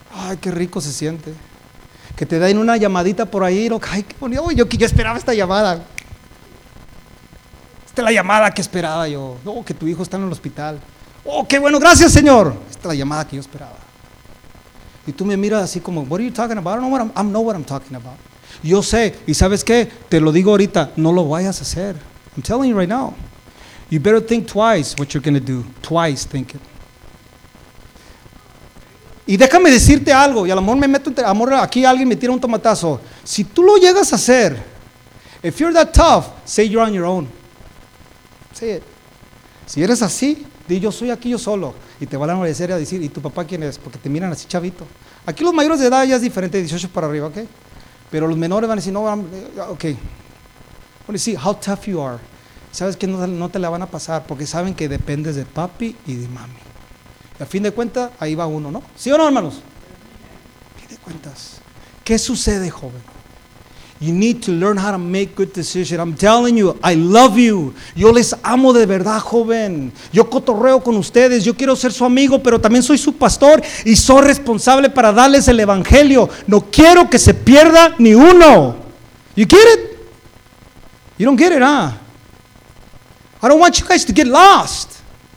Ay, qué rico se siente. Que te den una llamadita por ahí, ¿no? Ay, qué bonito. Uy, yo esperaba esta llamada. Esta es la llamada que esperaba yo. Oh, que tu hijo está en el hospital. Oh, qué bueno, gracias, Señor. Esta es la llamada que yo esperaba. Y tú me miras así como, what are you talking about? I know what I'm talking about. Yo sé, y ¿sabes qué? Te lo digo ahorita, no lo vayas a hacer. I'm telling you right now. You better think twice what you're going to do. Twice think it. Y déjame decirte algo, y a lo mejor me meto, amor, aquí alguien me tira un tomatazo. Si tú lo llegas a hacer, if you're that tough, say you're on your own. Say it. Si eres así, di yo soy aquí yo solo. Y te van a obedecer y a decir, ¿y tu papá quién es? Porque te miran así chavito. Aquí los mayores de edad ya es diferente, 18 para arriba, ¿ok? Pero los menores van a decir, no, ok. Bueno, sí, how tough you are. Sabes que no te la van a pasar porque saben que dependes de papi y de mami. Y a fin de cuentas, ahí va uno, ¿no? ¿Sí o no, hermanos? A fin de cuentas, ¿qué sucede, joven? You need to learn how to make good decisions. I'm telling you, I love you. Yo les amo de verdad, joven. Yo cotorreo con ustedes. Yo quiero ser su amigo, pero también soy su pastor y soy responsable para darles el evangelio. No quiero que se pierda ni uno. You get it? You don't get it, huh? I don't want you guys to get lost.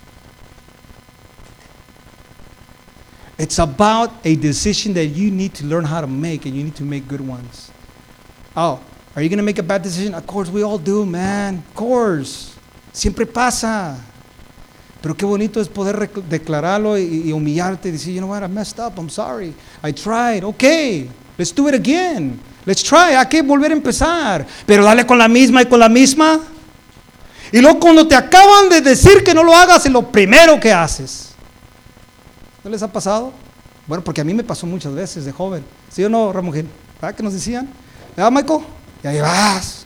It's about a decision that you need to learn how to make, and you need to make good ones. Oh, are you going to make a bad decision? Of course, we all do, man. Of course. Siempre pasa. Pero qué bonito es poder declararlo y humillarte y decir, you know what, I messed up, I'm sorry. I tried. Okay, let's do it again. Let's try. Hay que volver a empezar. Pero dale con la misma y con la misma. Y luego cuando te acaban de decir que no lo hagas, es lo primero que haces. ¿No les ha pasado? Bueno, porque a mí me pasó muchas veces de joven. ¿Sí o no, Ramón? ¿Verdad que nos decían? ¿Verdad, Michael? Y ahí vas.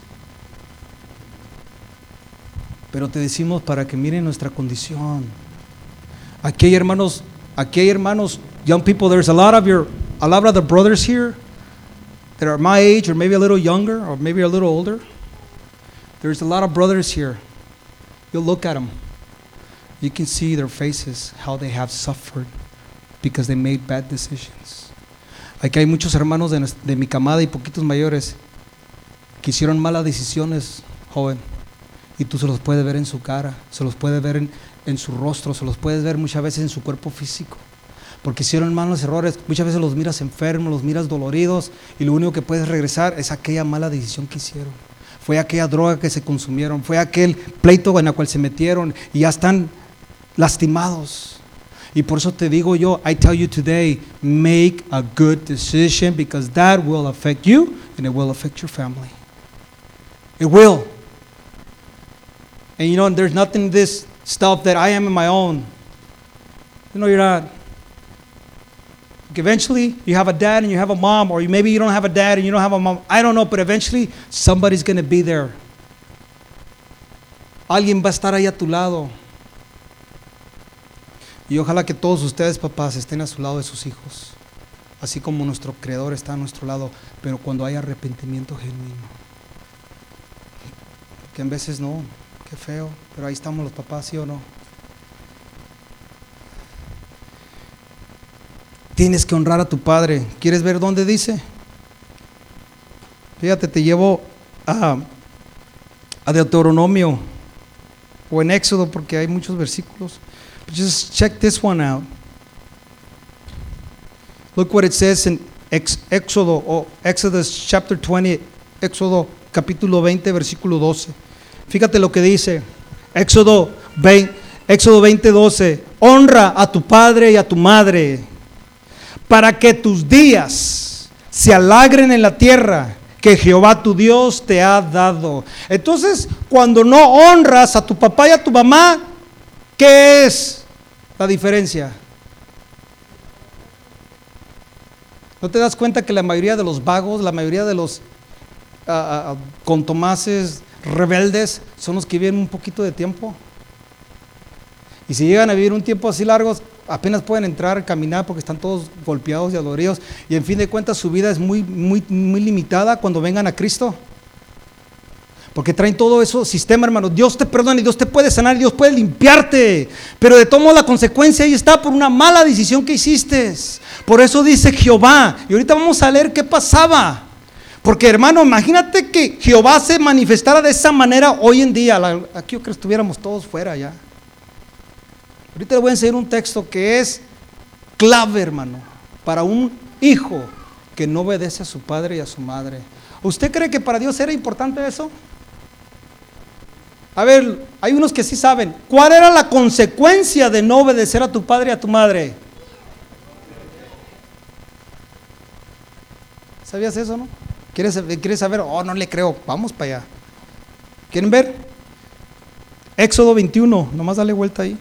Pero te decimos para que miren nuestra condición. Aquí hay hermanos, young people. There's a lot of the brothers here that are my age, or maybe a little younger, or maybe a little older. There's a lot of brothers here. You'll look at them. You can see their faces, how they have suffered because they made bad decisions. Aquí hay muchos hermanos de mi camada y poquitos mayores que hicieron malas decisiones, joven, y tú se los puedes ver en su cara, se los puedes ver en su rostro, se los puedes ver muchas veces en su cuerpo físico, porque hicieron malos errores. Muchas veces los miras enfermos, los miras doloridos, y lo único que puedes regresar es aquella mala decisión que hicieron, fue aquella droga que se consumieron, fue aquel pleito en el cual se metieron y ya están lastimados. Y por eso te digo yo, I tell you today, make a good decision, because that will affect you and it will affect your family. It will. And you know, there's nothing in this stuff that I am in my own. You know, you're not. Like eventually, you have a dad and you have a mom, or maybe you don't have a dad and you don't have a mom. I don't know, but eventually, somebody's going to be there. Alguien va a estar ahí a tu lado. Y ojalá que todos ustedes, papás, estén a su lado de sus hijos, así como nuestro Creador está a nuestro lado, pero cuando hay arrepentimiento genuino. Que en veces no, qué feo, pero ahí estamos los papás, ¿sí o no? Tienes que honrar a tu padre. ¿Quieres ver dónde dice? Fíjate, te llevo a Deuteronomio o en Éxodo, porque hay muchos versículos. Just check this one out. Look what it says in Exodus chapter 20, Éxodo capítulo 20, versículo 12. Fíjate lo que dice. Éxodo 20, 12. Honra a tu padre y a tu madre, para que tus días se alegren en la tierra que Jehová tu Dios te ha dado. Entonces, cuando no honras a tu papá y a tu mamá, ¿qué es la diferencia? ¿No te das cuenta que la mayoría de los vagos, la mayoría de los contumaces, rebeldes, son los que viven un poquito de tiempo? Y si llegan a vivir un tiempo así largo, apenas pueden entrar, caminar, porque están todos golpeados y adoloridos, y en fin de cuentas su vida es muy limitada cuando vengan a Cristo. Porque traen todo eso sistema, hermano. Dios te perdona y Dios te puede sanar y Dios puede limpiarte. Pero de todo modo la consecuencia ahí está por una mala decisión que hiciste. Por eso dice Jehová. Y ahorita vamos a leer qué pasaba. Porque, hermano, imagínate que Jehová se manifestara de esa manera hoy en día. Aquí yo creo que estuviéramos todos fuera ya. Ahorita le voy a enseñar un texto que es clave, hermano, para un hijo que no obedece a su padre y a su madre. ¿Usted cree que para Dios era importante eso? A ver, hay unos que sí saben. ¿Cuál era la consecuencia de no obedecer a tu padre y a tu madre? ¿Sabías eso, no? ¿Quieres saber? Oh, no le creo. Vamos para allá. ¿Quieren ver? Éxodo 21. Nomás dale vuelta ahí.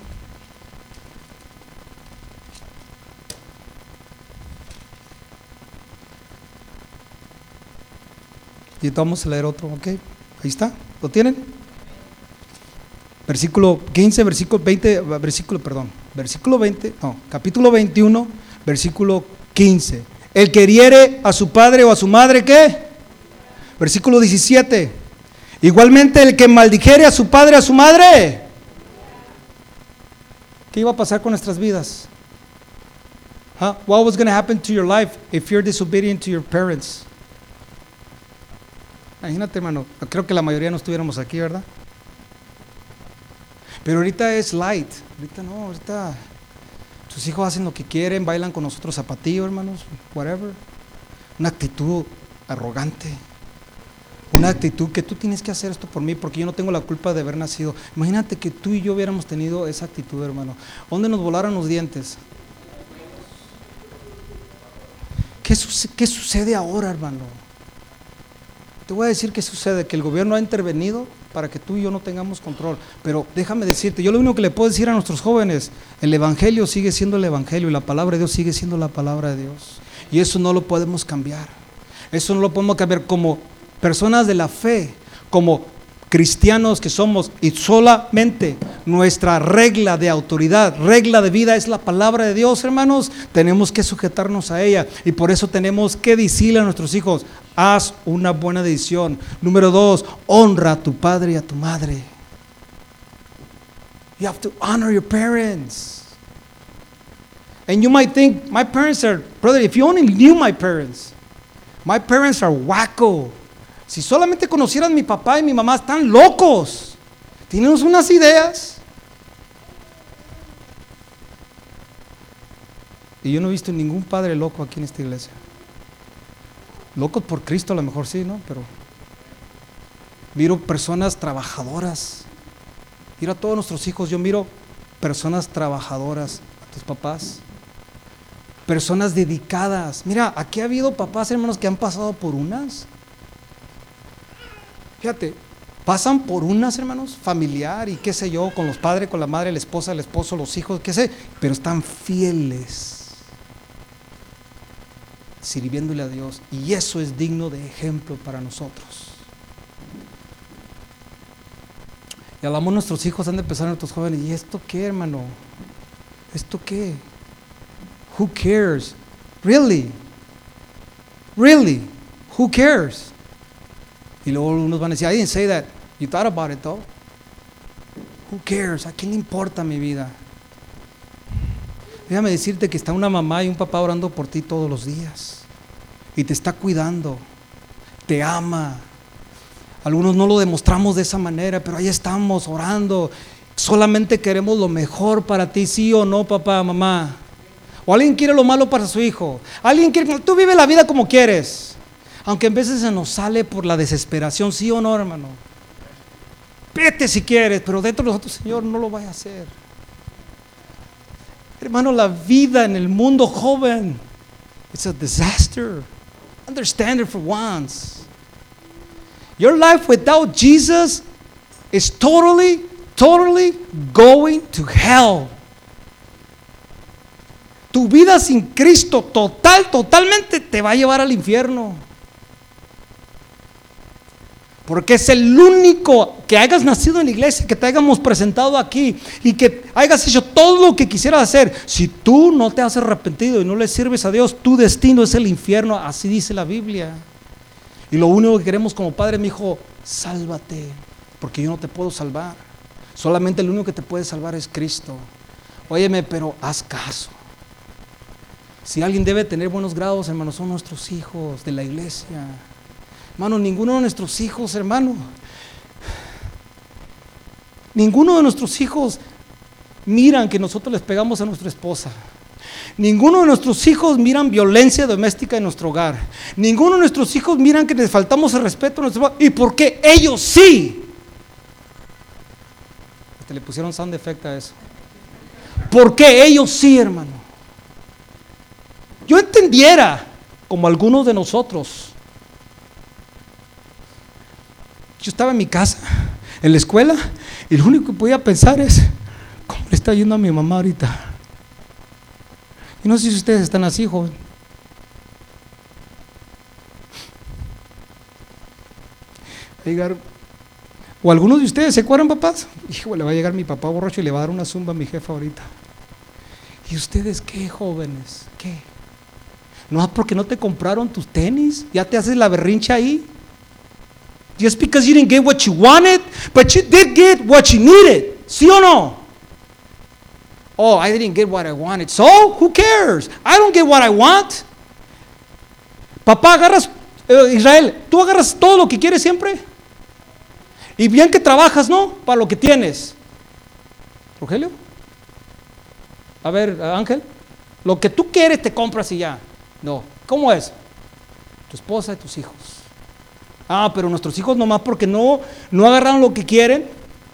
Y vamos a leer otro, ¿ok? Ahí está. ¿Lo tienen? Versículo 15, capítulo 21, versículo 15. El que hiere a su padre o a su madre, ¿qué? Versículo 17. Igualmente el que maldijere a su padre o a su madre. ¿Qué iba a pasar con nuestras vidas? What was going to happen to your life if you're disobedient to your parents? Imagínate, hermano, creo que la mayoría no estuviéramos aquí, ¿verdad? Pero ahorita es light, ahorita tus hijos hacen lo que quieren, bailan con nosotros zapatillo, hermanos, whatever. Una actitud arrogante, una actitud que tú tienes que hacer esto por mí porque yo no tengo la culpa de haber nacido. Imagínate que tú y yo hubiéramos tenido esa actitud, hermano. ¿Dónde nos volaran los dientes? ¿Qué sucede ahora, hermano? Te voy a decir qué sucede, que el gobierno ha intervenido para que tú y yo no tengamos control. Pero déjame decirte, yo lo único que le puedo decir a nuestros jóvenes, el evangelio sigue siendo el evangelio y la palabra de Dios sigue siendo la palabra de Dios. Y eso no lo podemos cambiar. Eso no lo podemos cambiar como personas de la fe, como cristianos que somos, y solamente nuestra regla de autoridad, regla de vida es la palabra de Dios, hermanos. Tenemos que sujetarnos a ella y por eso tenemos que decirle a nuestros hijos: haz una buena decisión. Número 2, honra a tu padre y a tu madre. You have to honor your parents. And you might think, my parents are, brother, if you only knew my parents are wacko. Si solamente conocieran mi papá y mi mamá, están locos. Tienen unas ideas. Y yo no he visto ningún padre loco aquí en esta iglesia. Locos por Cristo a lo mejor sí, ¿no? Pero miro personas trabajadoras. Miro a todos nuestros hijos, yo miro personas trabajadoras, a tus papás. Personas dedicadas. Mira, aquí ha habido papás, hermanos, que han pasado por unas. Fíjate, pasan por unas, hermanos, familiar y qué sé yo, con los padres, con la madre, la esposa, el esposo, los hijos, qué sé, pero están fieles, sirviéndole a Dios, y eso es digno de ejemplo para nosotros. Y hablamos, nuestros hijos han de empezar, nuestros jóvenes, ¿y esto qué, hermano? ¿Esto qué? Who cares? Really? Who cares? Y luego unos van a decir, I didn't say that. You thought about it though. Who cares? ¿A quién le importa mi vida? Déjame decirte que está una mamá y un papá orando por ti todos los días. Y te está cuidando. Te ama. Algunos no lo demostramos de esa manera, pero ahí estamos orando. Solamente queremos lo mejor para ti, sí o no, papá, mamá. O alguien quiere lo malo para su hijo. Alguien quiere, tú vive la vida como quieres. Aunque en veces se nos sale por la desesperación, ¿sí o no, hermano? Vete si quieres, pero dentro de nosotros, Señor, no lo vaya a hacer. Hermano, la vida en el mundo joven, it's a disaster. Understand it for once. Your life without Jesus is totally going to hell. Tu vida sin Cristo totalmente te va a llevar al infierno. Porque es el único que hayas nacido en la iglesia, que te hayamos presentado aquí y que hayas hecho todo lo que quisieras hacer. Si tú no te has arrepentido y no le sirves a Dios, tu destino es el infierno, así dice la Biblia. Y lo único que queremos como padre, mi hijo, sálvate, porque yo no te puedo salvar. Solamente el único que te puede salvar es Cristo. Óyeme, pero haz caso. Si alguien debe tener buenos grados, hermano, son nuestros hijos de la iglesia. Hermano, ninguno de nuestros hijos, hermano, ninguno de nuestros hijos miran que nosotros les pegamos a nuestra esposa. Ninguno de nuestros hijos miran violencia doméstica en nuestro hogar. Ninguno de nuestros hijos miran que les faltamos el respeto a nuestro hogar. ¿Y por qué ellos sí? Hasta le pusieron sound effect a eso. ¿Por qué ellos sí, hermano? Yo entendiera, como algunos de nosotros. Yo estaba en mi casa, en la escuela, y lo único que podía pensar es, ¿cómo le está yendo a mi mamá ahorita? Y no sé si ustedes están así, joven. Llegar, o algunos de ustedes se acuerdan, papás. Hijo, le va a llegar mi papá borracho y le va a dar una zumba a mi jefa ahorita. ¿Y ustedes qué, jóvenes? ¿Qué? No, porque no te compraron tus tenis, ya te haces la berrincha ahí. Just because you didn't get what you wanted, but you did get what you needed. ¿Sí o no? Oh, I didn't get what I wanted. So, who cares? I don't get what I want. Papá, agarras, Israel, tú agarras todo lo que quieres siempre. Y bien que trabajas, ¿no? Para lo que tienes. Rogelio. A ver, Ángel. Lo que tú quieres te compras y ya. No. ¿Cómo es? Tu esposa y tus hijos. Ah, pero nuestros hijos nomás porque no agarraron lo que quieren,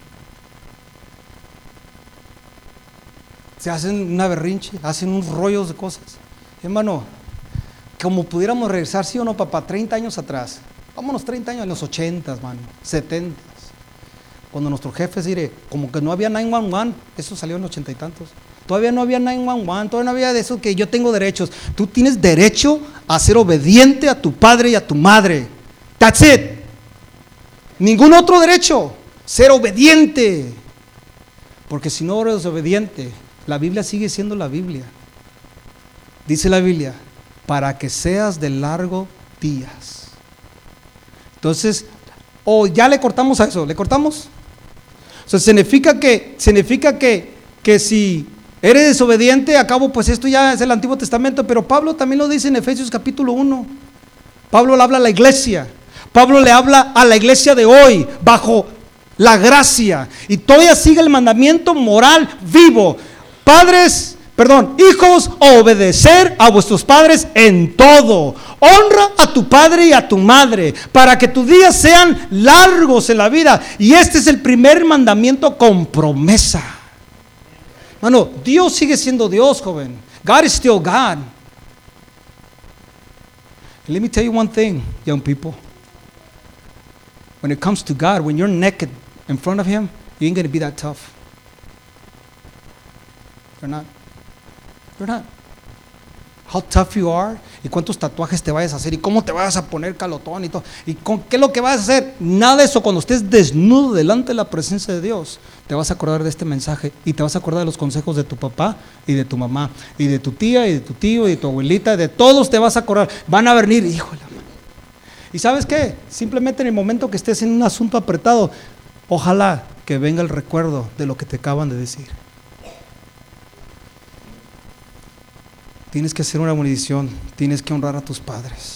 se hacen una berrinche, hacen unos rollos de cosas. Hermano, como pudiéramos regresar, sí o no, papá, 30 años atrás. Vámonos 30 años, en los 80, mano, 70. Cuando nuestros jefes, diré, como que no había 911, eso salió en 80 y tantos. Todavía no había 911, todavía no había de eso que yo tengo derechos. Tú tienes derecho a ser obediente a tu padre y a tu madre. That's it. Ningún otro derecho. Ser obediente. Porque si no eres obediente, la Biblia sigue siendo la Biblia. Dice la Biblia, para que seas de largo días. Entonces, ya le cortamos a eso, ¿le cortamos? O sea, significa que si eres desobediente, acabo, pues esto ya es el Antiguo Testamento, pero Pablo también lo dice en Efesios capítulo 1. Pablo le habla a la iglesia. Pablo le habla a la iglesia de hoy bajo la gracia y todavía sigue el mandamiento moral vivo. Hijos, obedecer a vuestros padres en todo. Honra a tu padre y a tu madre para que tus días sean largos en la vida. Y este es el primer mandamiento con promesa. Mano, Dios sigue siendo Dios, joven. God is still God. Let me tell you one thing, young people. When it comes to God, when you're naked in front of Him, you ain't going to be that tough. You're not. You're not. How tough you are, y cuántos tatuajes te vayas a hacer, y cómo te vayas a poner calotón y todo, y con qué es lo que vas a hacer. Nada de eso. Cuando estés desnudo delante de la presencia de Dios, te vas a acordar de este mensaje, y te vas a acordar de los consejos de tu papá y de tu mamá, y de tu tía, y de tu tío, y de tu abuelita, de todos te vas a acordar. Van a venir, híjole. ¿Y sabes qué? Simplemente en el momento que estés en un asunto apretado, ojalá que venga el recuerdo de lo que te acaban de decir. Tienes que hacer una bendición, tienes que honrar a tus padres.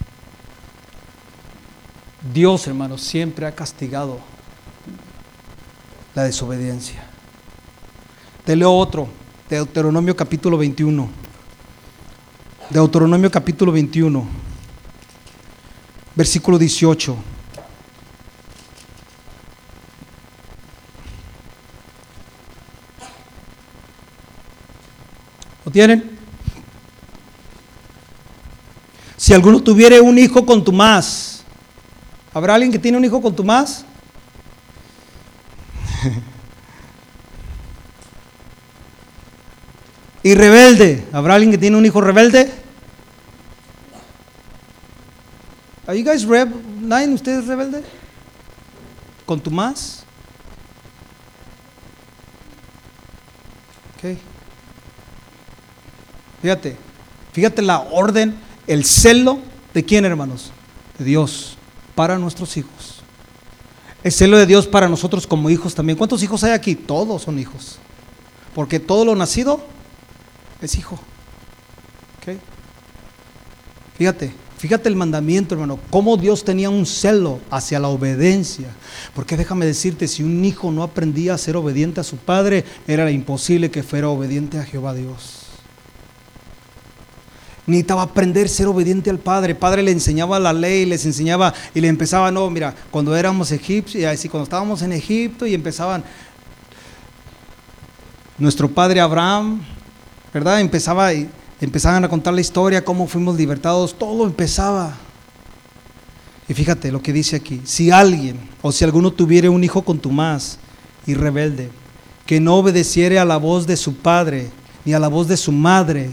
Dios, hermanos, siempre ha castigado la desobediencia. Te leo otro, Deuteronomio capítulo 21. Deuteronomio capítulo 21. Versículo 18. ¿Lo tienen? Si alguno tuviere un hijo contumaz, ¿habrá alguien que tiene un hijo contumaz? Y rebelde, ¿habrá alguien que tiene un hijo rebelde? Are you guys ¿Nadie ustedes rebelde? ¿Contumaz? Ok. Fíjate la orden, el celo de quién, hermanos, de Dios para nuestros hijos. El celo de Dios para nosotros como hijos también. ¿Cuántos hijos hay aquí? Todos son hijos. Porque todo lo nacido es hijo. ¿Okay? Fíjate el mandamiento, hermano. Cómo Dios tenía un celo hacia la obediencia. Porque déjame decirte, si un hijo no aprendía a ser obediente a su padre, era imposible que fuera obediente a Jehová Dios. Necesitaba aprender a ser obediente al padre. El padre le enseñaba la ley, les enseñaba y le empezaba, no, mira, cuando éramos egipcios, y así cuando estábamos en Egipto y empezaban, nuestro padre Abraham, ¿verdad? Empezaban a contar la historia, cómo fuimos libertados, todo empezaba. Y fíjate lo que dice aquí, si alguien o si alguno tuviere un hijo contumaz y rebelde, que no obedeciere a la voz de su padre ni a la voz de su madre,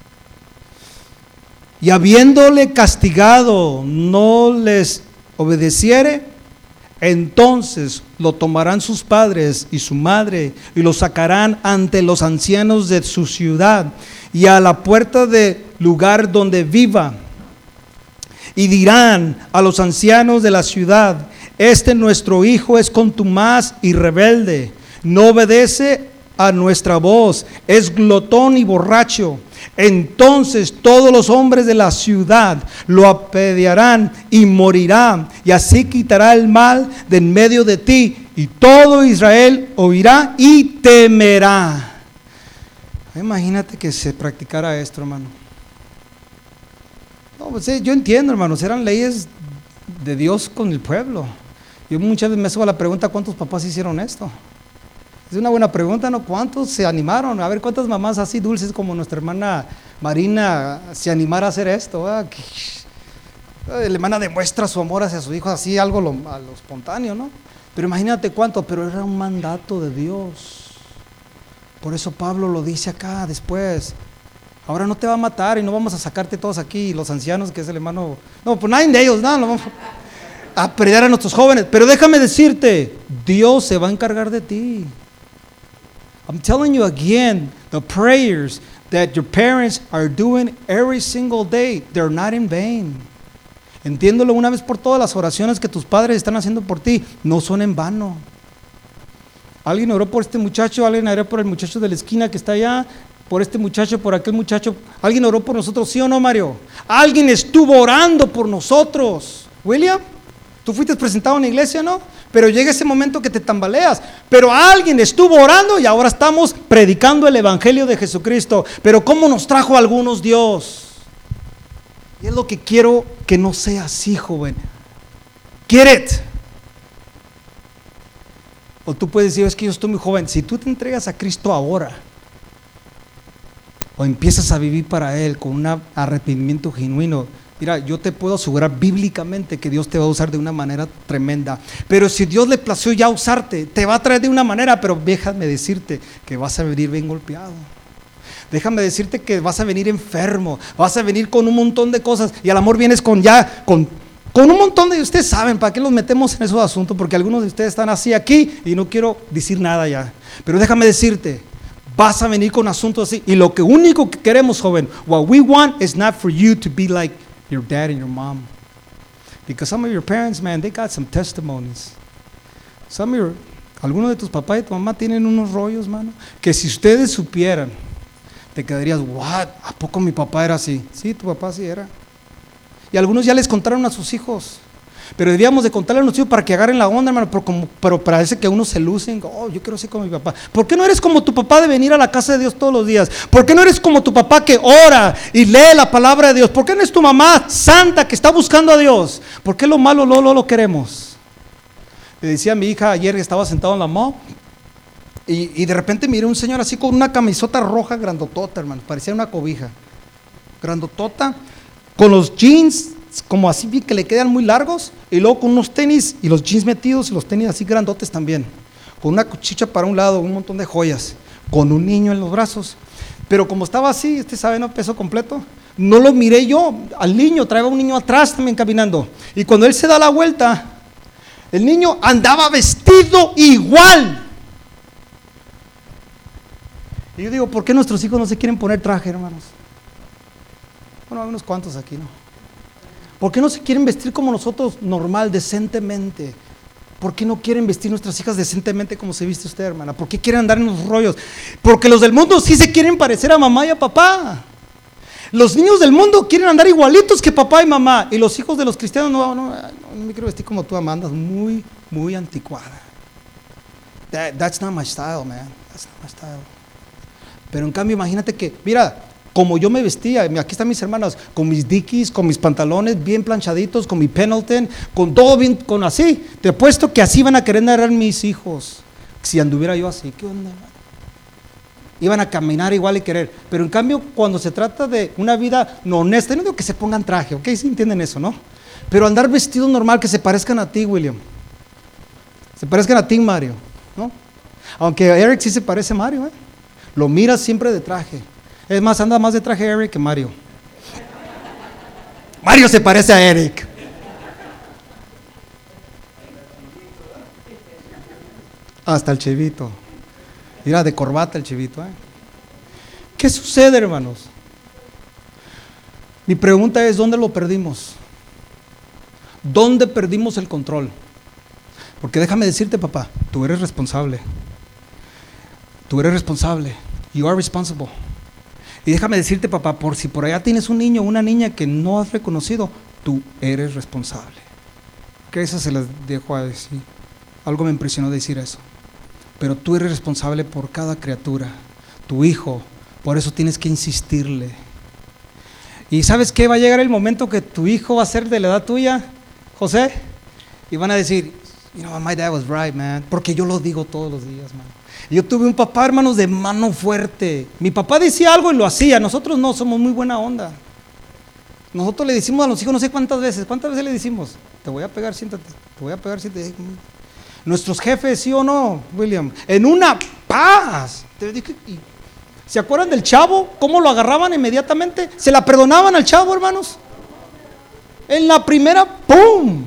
y habiéndole castigado no les obedeciere, entonces lo tomarán sus padres y su madre y lo sacarán ante los ancianos de su ciudad y a la puerta del lugar donde viva, y dirán a los ancianos de la ciudad: este nuestro hijo es contumaz y rebelde, no obedece a nuestra voz, es glotón y borracho. Entonces todos los hombres de la ciudad lo apedrearán y morirá, y así quitará el mal de en medio de ti, y todo Israel oirá y temerá. Imagínate que se practicara esto, hermano. No, pues, yo entiendo, hermanos, eran leyes de Dios con el pueblo. Yo muchas veces me hago la pregunta: ¿cuántos papás hicieron esto? Es una buena pregunta, ¿no? ¿Cuántos se animaron? A ver, ¿cuántas mamás así dulces como nuestra hermana Marina se animara a hacer esto? La hermana demuestra su amor hacia sus hijos así, algo a lo espontáneo, ¿no? Pero imagínate cuánto, pero era un mandato de Dios. Por eso Pablo lo dice acá después. Ahora no te va a matar y no vamos a sacarte todos aquí, los ancianos, que es el hermano. No, pues nadie de ellos, no vamos a perder a nuestros jóvenes. Pero déjame decirte, Dios se va a encargar de ti. I'm telling you again, the prayers that your parents are doing every single day, they're not in vain. Entiéndelo una vez por todas, las oraciones que tus padres están haciendo por ti no son en vano. Alguien oró por este muchacho, alguien oró por el muchacho de la esquina que está allá, por este muchacho, por aquel muchacho. Alguien oró por nosotros, ¿sí o no, Mario? Alguien estuvo orando por nosotros. William, tú fuiste presentado en la iglesia, ¿no? Pero llega ese momento que te tambaleas. Pero alguien estuvo orando y ahora estamos predicando el evangelio de Jesucristo. Pero ¿cómo nos trajo a algunos Dios? Y es lo que quiero que no sea así, joven. Get it. O tú puedes decir: es que yo estoy muy joven. Si tú te entregas a Cristo ahora, o empiezas a vivir para Él con un arrepentimiento genuino, mira, yo te puedo asegurar bíblicamente que Dios te va a usar de una manera tremenda. Pero si Dios le plació ya usarte, te va a traer de una manera, pero déjame decirte que vas a venir bien golpeado. Déjame decirte que vas a venir enfermo, vas a venir con un montón de cosas, y al amor vienes con un montón de... Ustedes saben, ¿para qué los metemos en esos asuntos? Porque algunos de ustedes están así aquí y no quiero decir nada ya. Pero déjame decirte, vas a venir con asuntos así. Y lo único que queremos, joven, what we want is not for you to be like your dad and your mom. Because some of your parents, man, they got some testimonies. Algunos de tus papás y tu mamá tienen unos rollos, mano, que si ustedes supieran, te quedarías: what, ¿a poco mi papá era así? Sí, tu papá sí era. Y algunos ya les contaron a sus hijos. Pero debíamos de contarle a nuestros hijos para que agarren la onda, hermano. Pero parece que unos se lucen: oh, yo quiero ser como mi papá. ¿Por qué no eres como tu papá de venir a la casa de Dios todos los días? ¿Por qué no eres como tu papá que ora y lee la palabra de Dios? ¿Por qué no eres tu mamá santa que está buscando a Dios? ¿Por qué lo malo no lo queremos? Le decía a mi hija ayer que estaba sentado en la mall, y de repente miré un señor así con una camisota roja grandotota, hermano. Parecía una cobija grandotota, con los jeans como así bien que le quedan muy largos, y luego con unos tenis y los jeans metidos y los tenis así grandotes también, con una cuchicha para un lado, un montón de joyas, con un niño en los brazos. Pero como estaba así, sabe, no, peso completo, no lo miré yo al niño, traía un niño atrás también caminando, y cuando él se da la vuelta, el niño andaba vestido igual. Y yo digo: ¿por qué nuestros hijos no se quieren poner traje, hermanos? Bueno, hay unos cuantos aquí, ¿no? ¿Por qué no se quieren vestir como nosotros, normal, decentemente? ¿Por qué no quieren vestir nuestras hijas decentemente como se viste usted, hermana? ¿Por qué quieren andar en los rollos? Porque los del mundo sí se quieren parecer a mamá y a papá. Los niños del mundo quieren andar igualitos que papá y mamá. Y los hijos de los cristianos, no me quiero vestir como tú, Amanda, muy, muy anticuada. That's not my style, man. That's not my style. Pero en cambio, imagínate que, mira, como yo me vestía, aquí están mis hermanas, con mis Dickies, con mis pantalones bien planchaditos, con mi Pendleton, con todo bien, con así. Te apuesto que así van a querer narrar mis hijos. Si anduviera yo así, ¿qué onda, man? Iban a caminar igual y querer. Pero en cambio, cuando se trata de una vida no honesta, no digo que se pongan traje, ¿ok? ¿Sí entienden eso, no? Pero andar vestido normal, que se parezcan a ti, William. Se parezcan a ti, Mario, ¿no? Aunque Eric sí se parece a Mario, ¿eh? Lo miras siempre de traje. Es más, anda más de traje Eric que Mario. Mario se parece a Eric. Hasta el chivito. Mira, de corbata el chivito, ¿eh? ¿Qué sucede, hermanos? Mi pregunta es, ¿dónde lo perdimos? ¿Dónde perdimos el control? Porque déjame decirte, papá, tú eres responsable. Tú eres responsable. You are responsible. Y déjame decirte, papá, por si por allá tienes un niño o una niña que no has reconocido, tú eres responsable. Que eso se les dejo a decir. Algo me impresionó decir eso. Pero tú eres responsable por cada criatura, tu hijo, por eso tienes que insistirle. Y ¿sabes qué? Va a llegar el momento que tu hijo va a ser de la edad tuya, José, y van a decir, you know, my dad was right, man, porque yo lo digo todos los días, man. Yo tuve un papá, hermanos, de mano fuerte. Mi papá decía algo y lo hacía, nosotros no, somos muy buena onda. Nosotros le decimos a los hijos no sé cuántas veces le decimos, te voy a pegar, siéntate, te voy a pegar, siéntate. Nuestros jefes, ¿sí o no, William? En una paz. ¿Se acuerdan del chavo? ¿Cómo lo agarraban inmediatamente? ¿Se la perdonaban al chavo, hermanos? En la primera, ¡pum!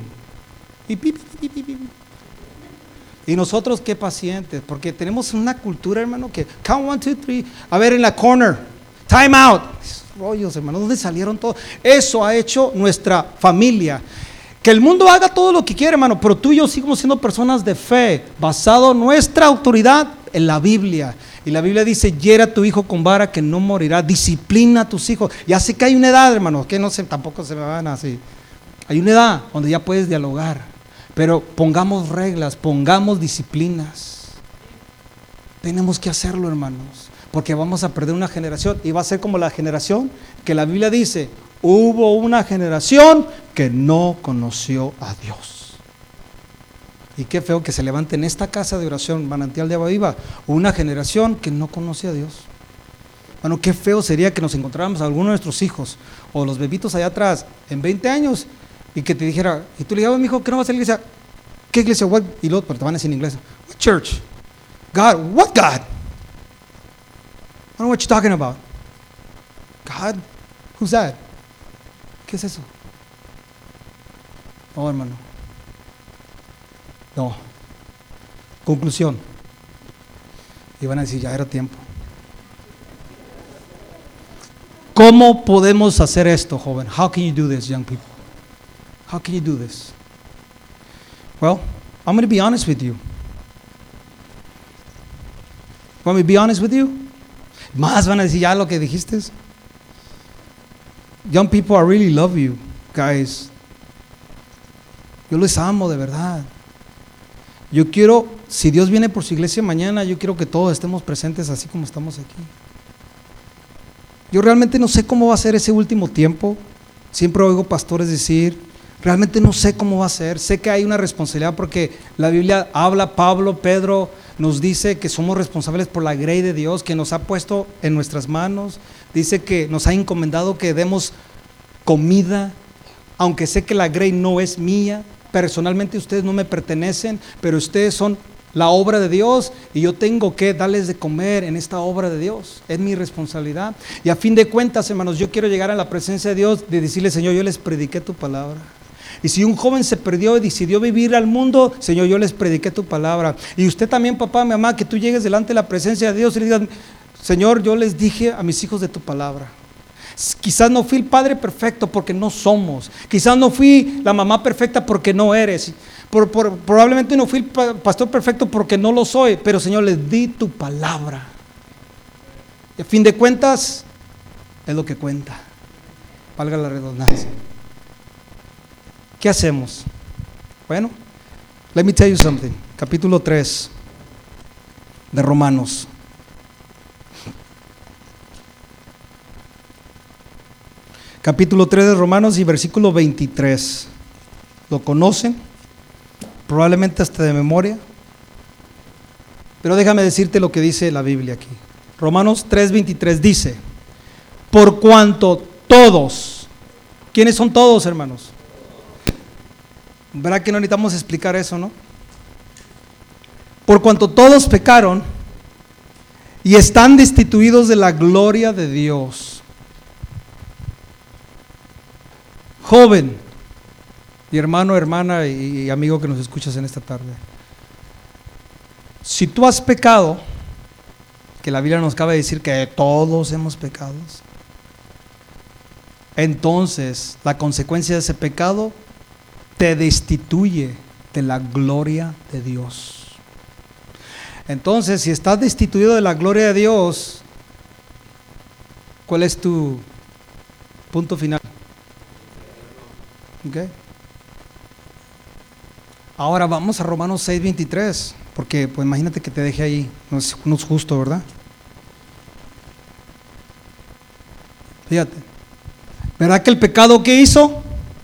Y nosotros qué pacientes, porque tenemos una cultura, hermano, que count 1, 2, 3, a ver en la corner, time out. Rollos, hermano, ¿dónde salieron todos? Eso ha hecho nuestra familia. Que el mundo haga todo lo que quiere, hermano, pero tú y yo seguimos siendo personas de fe, basado en nuestra autoridad en la Biblia. Y la Biblia dice, hiera a tu hijo con vara que no morirá, disciplina a tus hijos. Ya sé que hay una edad, hermano, que no sé, tampoco se me van así. Hay una edad donde ya puedes dialogar, pero pongamos reglas, pongamos disciplinas. Tenemos que hacerlo, hermanos, porque vamos a perder una generación y va a ser como la generación que la Biblia dice, hubo una generación que no conoció a Dios. Y qué feo que se levante en esta casa de oración, Manantial de Agua Viva, una generación que no conoce a Dios. Bueno, qué feo sería que nos encontráramos a alguno de nuestros hijos o los bebitos allá atrás en 20 años y que te dijera, y tú le dijiste, mi hijo, ¿qué no vas a la iglesia? ¿Qué iglesia? What? Y luego, pero te van a decir en inglés, what church? God, what God? I don't know what you're talking about. God? Who's that? ¿Qué es eso? No, hermano. No. Conclusión. Y van a decir, ya era tiempo. ¿Cómo podemos hacer esto, joven? How can you do this, young people? How can you do this? Well, I'm going to be honest with you. Want me to be honest with you? Más van a decir ya lo que dijiste. Young people, I really love you, guys. Yo les amo de verdad. Yo quiero, si Dios viene por su iglesia mañana, yo quiero que todos estemos presentes así como estamos aquí. Yo realmente no sé cómo va a ser ese último tiempo. Siempre oigo pastores decir, realmente no sé cómo va a ser. Sé que hay una responsabilidad porque la Biblia habla, Pablo, Pedro nos dice que somos responsables por la grey de Dios que nos ha puesto en nuestras manos. Dice que nos ha encomendado que demos comida, aunque sé que la grey no es mía. Personalmente ustedes no me pertenecen, pero ustedes son la obra de Dios y yo tengo que darles de comer en esta obra de Dios. Es mi responsabilidad. Y a fin de cuentas, hermanos, yo quiero llegar a la presencia de Dios de decirle, Señor, yo les prediqué tu palabra. Y si un joven se perdió y decidió vivir al mundo, Señor, yo les prediqué tu palabra. Y usted también, papá, mamá, que tú llegues delante de la presencia de Dios y le digas, Señor, yo les dije a mis hijos de tu palabra. Quizás no fui el padre perfecto porque no somos. Quizás no fui la mamá perfecta porque no eres. Probablemente no fui el pastor perfecto porque no lo soy. Pero Señor, les di tu palabra. Y a fin de cuentas, es lo que cuenta. Valga la redundancia. ¿Qué hacemos? Bueno, let me tell you something. Capítulo 3 de Romanos. Capítulo 3 de Romanos y versículo 23. ¿Lo conocen? Probablemente hasta de memoria. Pero déjame decirte lo que dice la Biblia aquí. Romanos 3:23 dice: por cuanto todos, ¿quiénes son todos, hermanos? ¿Verdad que no necesitamos explicar eso, no? Por cuanto todos pecaron y están destituidos de la gloria de Dios. Joven y hermano, hermana y amigo que nos escuchas en esta tarde, si tú has pecado, que la Biblia nos acaba de decir que todos hemos pecado, entonces la consecuencia de ese pecado te destituye de la gloria de Dios. Entonces, si estás destituido de la gloria de Dios, ¿cuál es tu punto final? Okay. Ahora vamos a Romanos 6:23, porque pues imagínate que te deje ahí, no es justo, ¿verdad? Fíjate, ¿verdad que el pecado que hizo?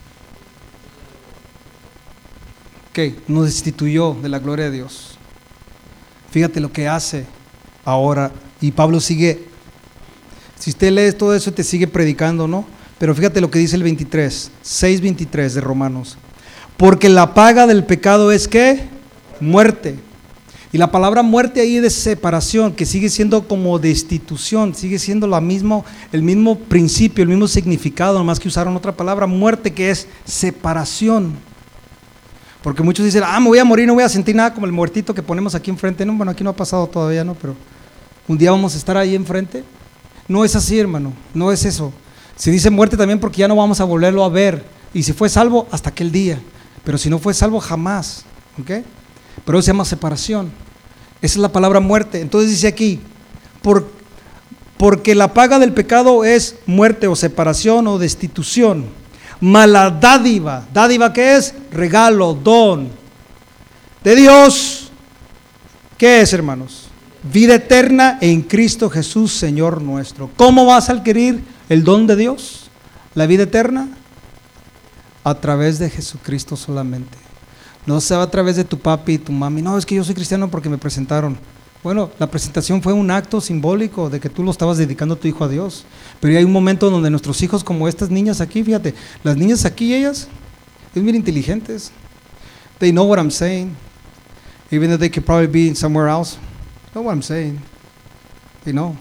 Nos destituyó de la gloria de Dios. Fíjate lo que hace ahora, y Pablo sigue, si usted lee todo eso te sigue predicando, ¿no? Pero fíjate lo que dice el 6:23 de Romanos. Porque la paga del pecado es ¿qué? Muerte. Y la palabra muerte ahí es de separación, que sigue siendo como destitución, sigue siendo el mismo principio, el mismo significado, nomás que usaron otra palabra, muerte, que es separación. Porque muchos dicen, me voy a morir, no voy a sentir nada, como el muertito que ponemos aquí enfrente. No, bueno, aquí no ha pasado todavía, ¿no? Pero un día vamos a estar ahí enfrente. No es así, hermano, no es eso. Se dice muerte también porque ya no vamos a volverlo a ver. Y si fue salvo, hasta aquel día. Pero si no fue salvo, jamás. ¿Ok? Pero eso se llama separación. Esa es la palabra muerte. Entonces dice aquí, porque la paga del pecado es muerte o separación o destitución. Mala dádiva. ¿Dádiva qué es? Regalo, don de Dios. ¿Qué es, hermanos? Vida eterna en Cristo Jesús, Señor nuestro. ¿Cómo vas a adquirir el don de Dios? La vida eterna a través de Jesucristo solamente. No se va a través de tu papi y tu mami. No, es que yo soy cristiano porque me presentaron. Bueno, la presentación fue un acto simbólico de que tú lo estabas dedicando a tu hijo a Dios. Pero hay un momento donde nuestros hijos, como estas niñas aquí, fíjate, las niñas aquí, ellas, son bien inteligentes. They know what I'm saying. Even though they could probably be somewhere else. Know what I'm saying. They know.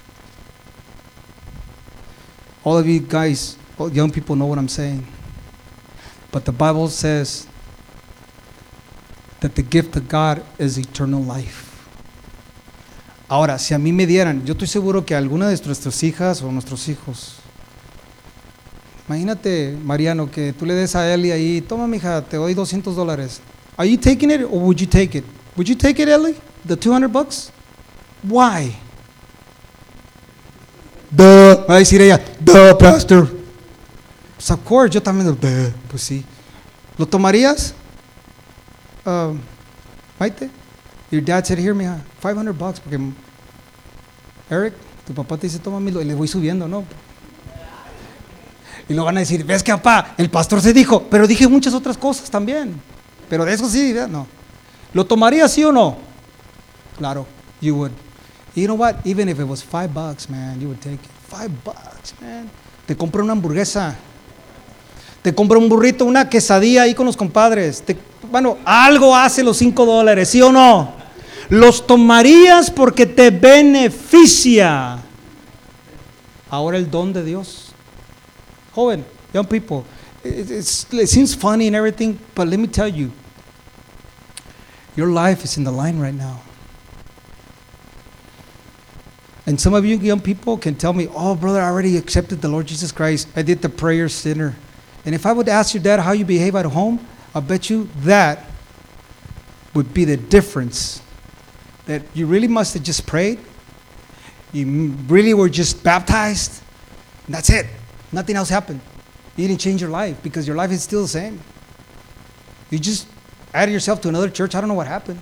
All of you guys, all young people know what I'm saying. But the Bible says that the gift of God is eternal life. Ahora, si a mí me dieran, yo estoy seguro que alguna de nuestras hijas o nuestros hijos, imagínate, Mariano, que tú le des a Eli ahí, toma mija, te doy $200. Are you taking it or would you take it? Would you take it, Eli? The $200? Why? Duh, va a decir ella, duh, pastor. Pues of course, yo también, duh, pues sí. ¿Lo tomarías? Maite? Your dad said, here, mija, $500, porque Eric, tu papá te dice, toma y le voy subiendo, ¿no? Y lo van a decir, ves que papá, el pastor se dijo, pero dije muchas otras cosas también, pero de eso sí, no. ¿Lo tomaría sí o no? Claro, you would. You know what? Even if it was $5, man, you would take it. $5, man. Te compro una hamburguesa, te compro un burrito, una quesadilla ahí con los compadres. Bueno, algo hace los $5, ¿sí o no? Los tomarías porque te beneficia. Ahora el don de Dios. Joven, young people, it seems funny and everything, but let me tell you, your life is in the line right now. And some of you young people can tell me, oh, brother, I already accepted the Lord Jesus Christ. I did the prayer sinner. And if I would ask your dad how you behave at home, I'll bet you that would be the difference. That you really must have just prayed. You really were just baptized. And that's it. Nothing else happened. You didn't change your life because your life is still the same. You just added yourself to another church. I don't know what happened.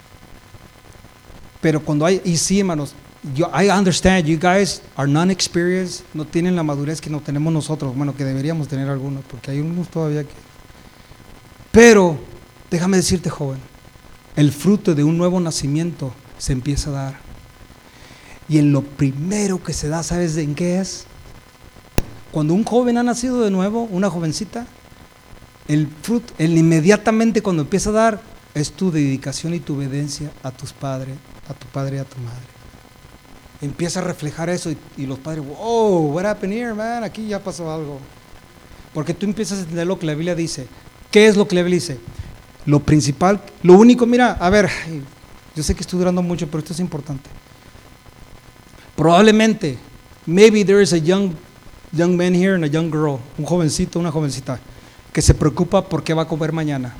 Pero cuando hay, y sí, hermanos, I understand you guys are non-experienced, no tienen la madurez que no tenemos nosotros, bueno, que deberíamos tener algunos, porque hay unos todavía que... Pero, déjame decirte, joven, el fruto de un nuevo nacimiento se empieza a dar. Y en lo primero que se da, ¿sabes en qué es? Cuando un joven ha nacido de nuevo, una jovencita, el fruto, inmediatamente cuando empieza a dar, es tu dedicación y tu obediencia a tus padres, a tu padre y a tu madre. Empieza a reflejar eso y los padres, oh, what happened here, man? Aquí ya pasó algo. Porque tú empiezas a entender lo que la Biblia dice. ¿Qué es lo que la Biblia dice? Lo principal, lo único, mira, a ver, yo sé que estoy durando mucho, pero esto es importante. Probablemente, maybe there is a young man here and a young girl, un jovencito, una jovencita, que se preocupa por qué va a comer mañana.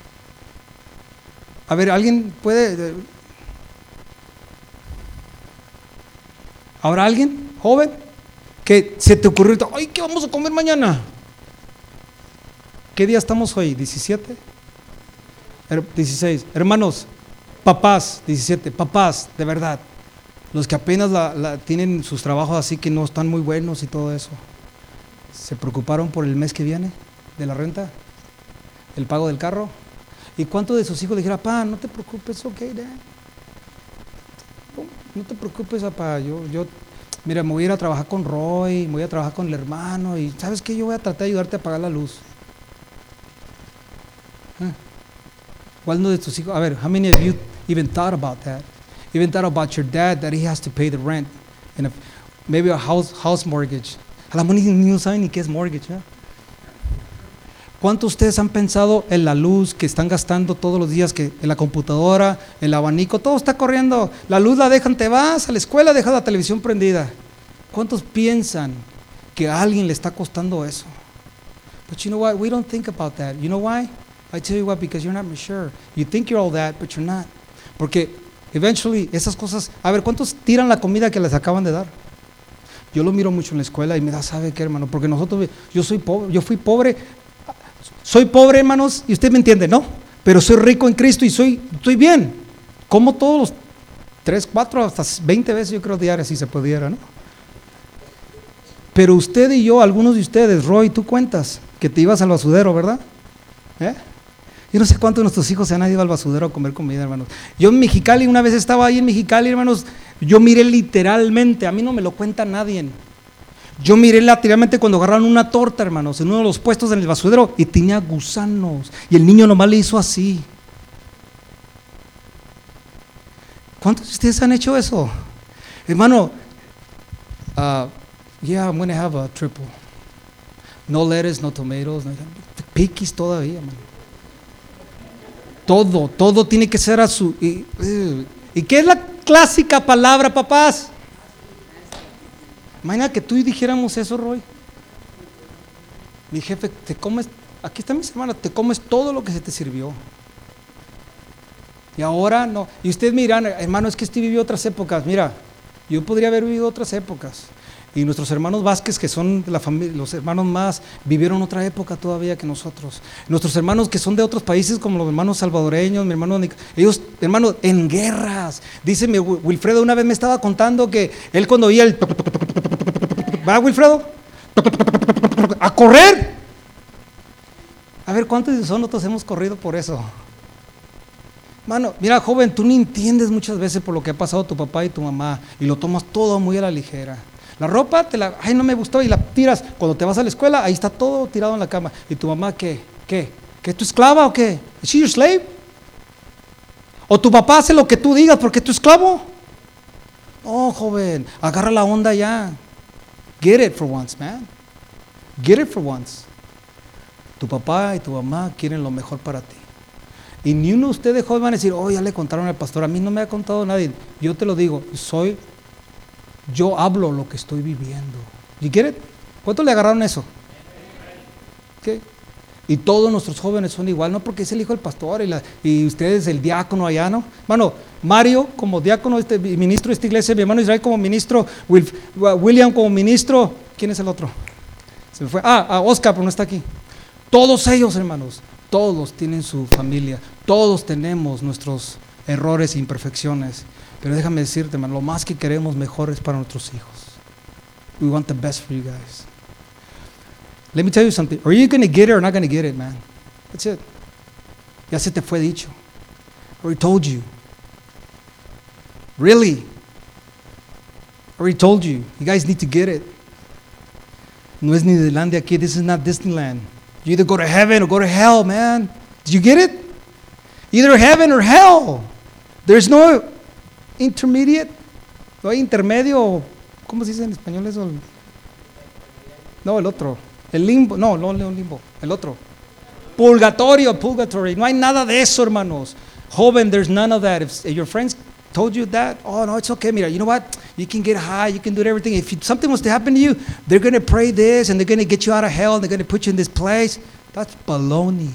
A ver, ¿alguien puede? ¿Habrá alguien, joven, que se te ocurrió, ay, ¿qué vamos a comer mañana? ¿Qué día estamos hoy? ¿17? 16. Hermanos, papás, 17, papás, de verdad, los que apenas tienen sus trabajos así que no están muy buenos y todo eso, ¿se preocuparon por el mes que viene de la renta? ¿El pago del carro? ¿Y cuántos de sus hijos le dijeron, papá, no te preocupes, ok, dad? No te preocupes, papá, mira, me voy a ir a trabajar con Roy, me voy a trabajar con el hermano y ¿sabes qué? Yo voy a tratar de ayudarte a pagar la luz. ¿Cuál de tus hijos? A ver, how many of you even thought about that? Even thought about your dad that he has to pay the rent and maybe a house mortgage. A la moni no saben ni qué es mortgage, ¿eh? ¿Cuántos de ustedes han pensado en la luz que están gastando todos los días, que en la computadora, el abanico, todo está corriendo? La luz la dejan, te vas a la escuela, dejas la televisión prendida. ¿Cuántos piensan que a alguien le está costando eso? But you know what? We don't think about that. You know why? I tell you what, because you're not mature. You think you're all that, but you're not. Porque eventually esas cosas, a ver, ¿cuántos tiran la comida que les acaban de dar? Yo lo miro mucho en la escuela y me da, ¿sabe qué, hermano? Porque yo soy pobre, yo fui pobre. Soy pobre, hermanos, y usted me entiende, ¿no? Pero soy rico en Cristo y estoy bien. Como todos los 3, 4, hasta 20 veces, yo creo, diarias, si se pudiera, ¿no? Pero usted y yo, algunos de ustedes, Roy, tú cuentas que te ibas al basurero, ¿verdad? Yo no sé cuántos de nuestros hijos se han ido al basurero a comer comida, hermanos. Yo en Mexicali, una vez estaba ahí en Mexicali, hermanos, yo miré literalmente, a mí no me lo cuenta nadie. Yo miré literalmente cuando agarraron una torta, hermanos, en uno de los puestos en el basurero y tenía gusanos. Y el niño nomás le hizo así. ¿Cuántos de ustedes han hecho eso? Hermano, yeah, I'm going to have a triple. No lettuce, no tomatoes, no piquis todavía, hermano. Todo tiene que ser a su... ¿Y qué es la clásica palabra, papás? Imagina que tú y dijéramos eso, Roy. Mi jefe, te comes, aquí están mis hermanas, te comes todo lo que se te sirvió. Y ahora no. Y ustedes miran, hermano, es que este vivió otras épocas. Mira, yo podría haber vivido otras épocas. Y nuestros hermanos Vázquez, que son de la familia, los hermanos más, vivieron otra época todavía que nosotros. Nuestros hermanos que son de otros países, como los hermanos salvadoreños, mi hermano, ellos, hermanos, en guerras. Dice mi Wilfredo, una vez me estaba contando que él cuando oía el... ¿Va, Wilfredo? ¡A correr! A ver, ¿cuántos de nosotros hemos corrido por eso? Mano, mira, joven, tú no entiendes muchas veces por lo que ha pasado tu papá y tu mamá y lo tomas todo muy a la ligera. La ropa, ay, no me gustó y la tiras. Cuando te vas a la escuela, ahí está todo tirado en la cama. ¿Y tu mamá qué? ¿Qué es tu esclava o qué? ¿Es she your slave? ¿O tu papá hace lo que tú digas porque es tu esclavo? Oh, joven, agarra la onda ya. Get it for once, man. Get it for once. Tu papá y tu mamá quieren lo mejor para ti. Y ni uno de ustedes jóvenes van a decir, oh, ya le contaron al pastor. A mí no me ha contado nadie. Yo te lo digo, soy Yo hablo lo que estoy viviendo. ¿You get it? ¿Cuánto le agarraron eso? ¿Qué? Y todos nuestros jóvenes son igual, no porque es el hijo del pastor y ustedes el diácono allá, ¿no? Hermano, Mario como diácono, ministro de esta iglesia, mi hermano Israel como ministro, William como ministro, ¿quién es el otro? Se me fue. Oscar, pero no está aquí. Todos ellos, hermanos, todos tienen su familia, todos tenemos nuestros errores e imperfecciones, pero déjame decirte, hermano, lo más que queremos mejor es para nuestros hijos. We want the best for you guys. Let me tell you something. Are you going to get it or not going to get it, man? That's it. Ya se te fue dicho. I already told you. Really? I already told you. You guys need to get it. No es Disneylandia aquí. This is not Disneyland. You either go to heaven or go to hell, man. Did you get it? Either heaven or hell. There's no intermediate. No hay intermedio. ¿Cómo se dice en español eso? No, el otro. El limbo, no limbo, el otro. Purgatory. No hay nada de eso, hermanos. Joven, there's none of that. If your friends told you that, oh no, it's okay. Mira, you know what? You can get high, you can do everything. If something was to happen to you, they're going to pray this and they're going to get you out of hell and they're going to put you in this place. That's baloney.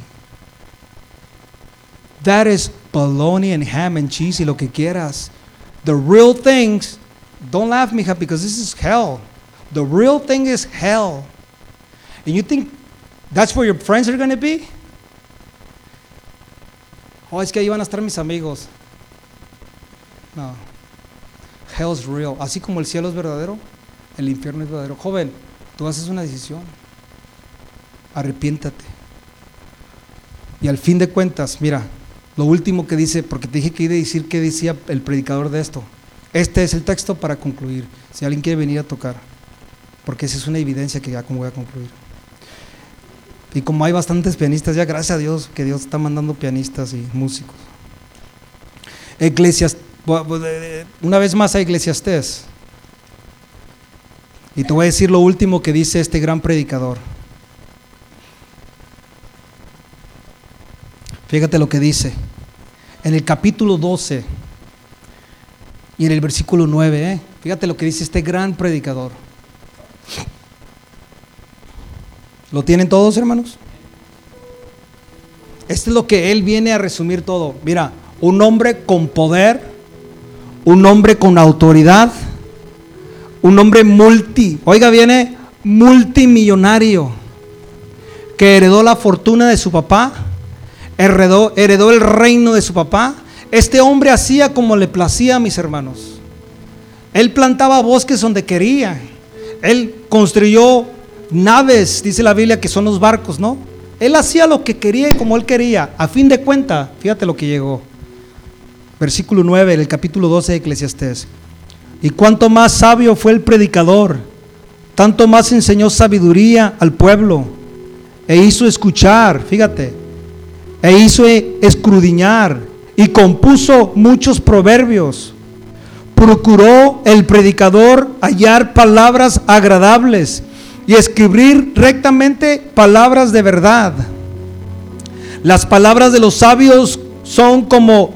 That is baloney and ham and cheese y lo que quieras. The real things, don't laugh, mija, because this is hell. The real thing is hell. And you think that's where your friends are going to be? Oh, es que ahí van a estar mis amigos. No. Hell's real. Así como el cielo es verdadero, el infierno es verdadero. Joven, tú haces una decisión. Arrepiéntate. Y al fin de cuentas, mira, lo último que dice, porque te dije que iba a decir qué decía el predicador de esto. Este es el texto para concluir. Si alguien quiere venir a tocar, porque esa es una evidencia que ya como voy a concluir. Y como hay bastantes pianistas, ya gracias a Dios que Dios está mandando pianistas y músicos. Una vez más a Eclesiastés. Y te voy a decir lo último que dice este gran predicador. Fíjate lo que dice. En el capítulo 12 y en el versículo 9, fíjate lo que dice este gran predicador. ¿Lo tienen todos, hermanos? Esto es lo que él viene a resumir todo. Mira, un hombre con poder, un hombre con autoridad, un hombre viene multimillonario, que heredó la fortuna de su papá, heredó el reino de su papá. Este hombre hacía como le placía a mis hermanos. Él plantaba bosques donde quería. Él construyó naves, dice la Biblia, que son los barcos, ¿no? Él hacía lo que quería y como él quería. A fin de cuentas, fíjate lo que llegó. Versículo 9 del capítulo 12 de Eclesiastés. Y cuanto más sabio fue el predicador, tanto más enseñó sabiduría al pueblo, e hizo escuchar, fíjate, e hizo escudriñar, y compuso muchos proverbios. Procuró el predicador hallar palabras agradables y escribir rectamente palabras de verdad. Las palabras de los sabios son como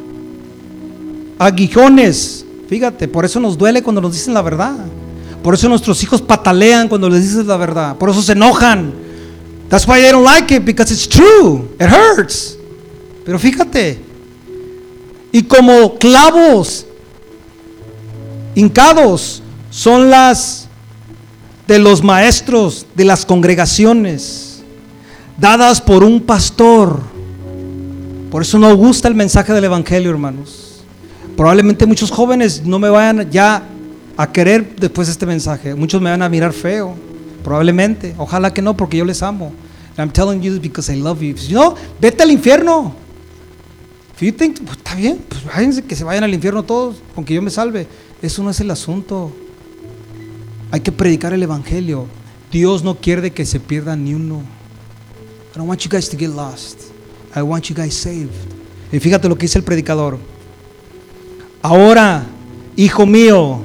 aguijones. Fíjate, por eso nos duele cuando nos dicen la verdad. Por eso nuestros hijos patalean cuando les dices la verdad. Por eso se enojan. That's why they don't like it, because it's true. It hurts. Pero fíjate, y como clavos hincados son las de los maestros de las congregaciones, dadas por un pastor. Por eso no gusta el mensaje del evangelio, hermanos. Probablemente muchos jóvenes no me vayan ya a querer después de este mensaje. Muchos me van a mirar feo, probablemente. Ojalá que no, porque yo les amo. I'm telling you because I love you. Si no, vete al infierno. If you think, pues, está bien, pues váyanse, que se vayan al infierno todos, con que yo me salve. Eso no es el asunto. Hay que predicar el evangelio. Dios no quiere que se pierda ni uno. I don't want you guys to get lost. I want you guys saved. Y fíjate lo que dice el predicador. Ahora, hijo mío,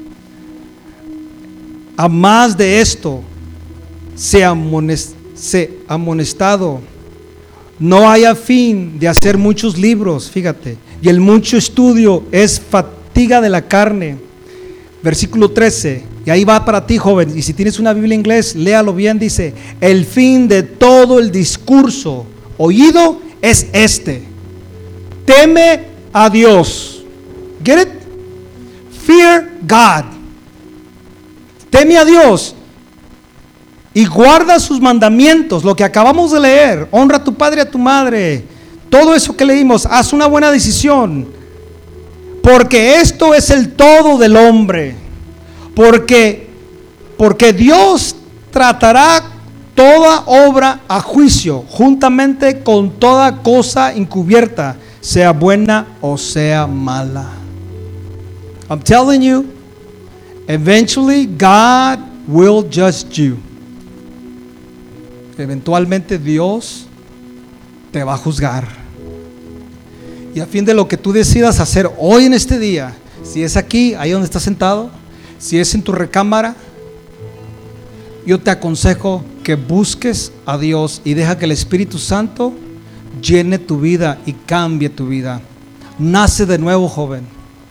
a más de esto, se amonestado. No haya fin de hacer muchos libros, fíjate, y el mucho estudio es fatiga de la carne, versículo 13, y ahí va para ti, joven, y si tienes una Biblia en inglés, léalo bien, dice, el fin de todo el discurso oído es este: teme a Dios. Get it? Fear God. Teme a Dios y guarda sus mandamientos, lo que acabamos de leer. Honra a tu padre y a tu madre. Todo eso que leímos, haz una buena decisión, porque esto es el todo del hombre. Porque Dios tratará toda obra a juicio, juntamente con toda cosa encubierta, sea buena o sea mala. I'm telling you, eventually God will judge you. Eventualmente Dios te va a juzgar. Y a fin de lo que tú decidas hacer hoy en este día, si es aquí, ahí donde estás sentado, si es en tu recámara, yo te aconsejo que busques a Dios y deja que el Espíritu Santo llene tu vida y cambie tu vida. Nace de nuevo, joven.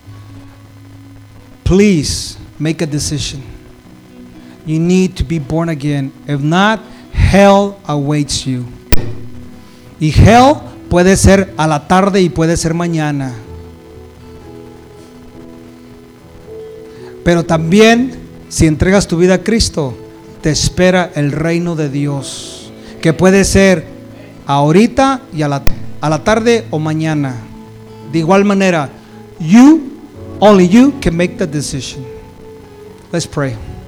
Please make a decision. You need to be born again. If not, hell awaits you. Y hell puede ser a la tarde y puede ser mañana. Pero también, si entregas tu vida a Cristo, te espera el reino de Dios, que puede ser ahorita y a la tarde o mañana. De igual manera, only you can make the decision. Let's pray.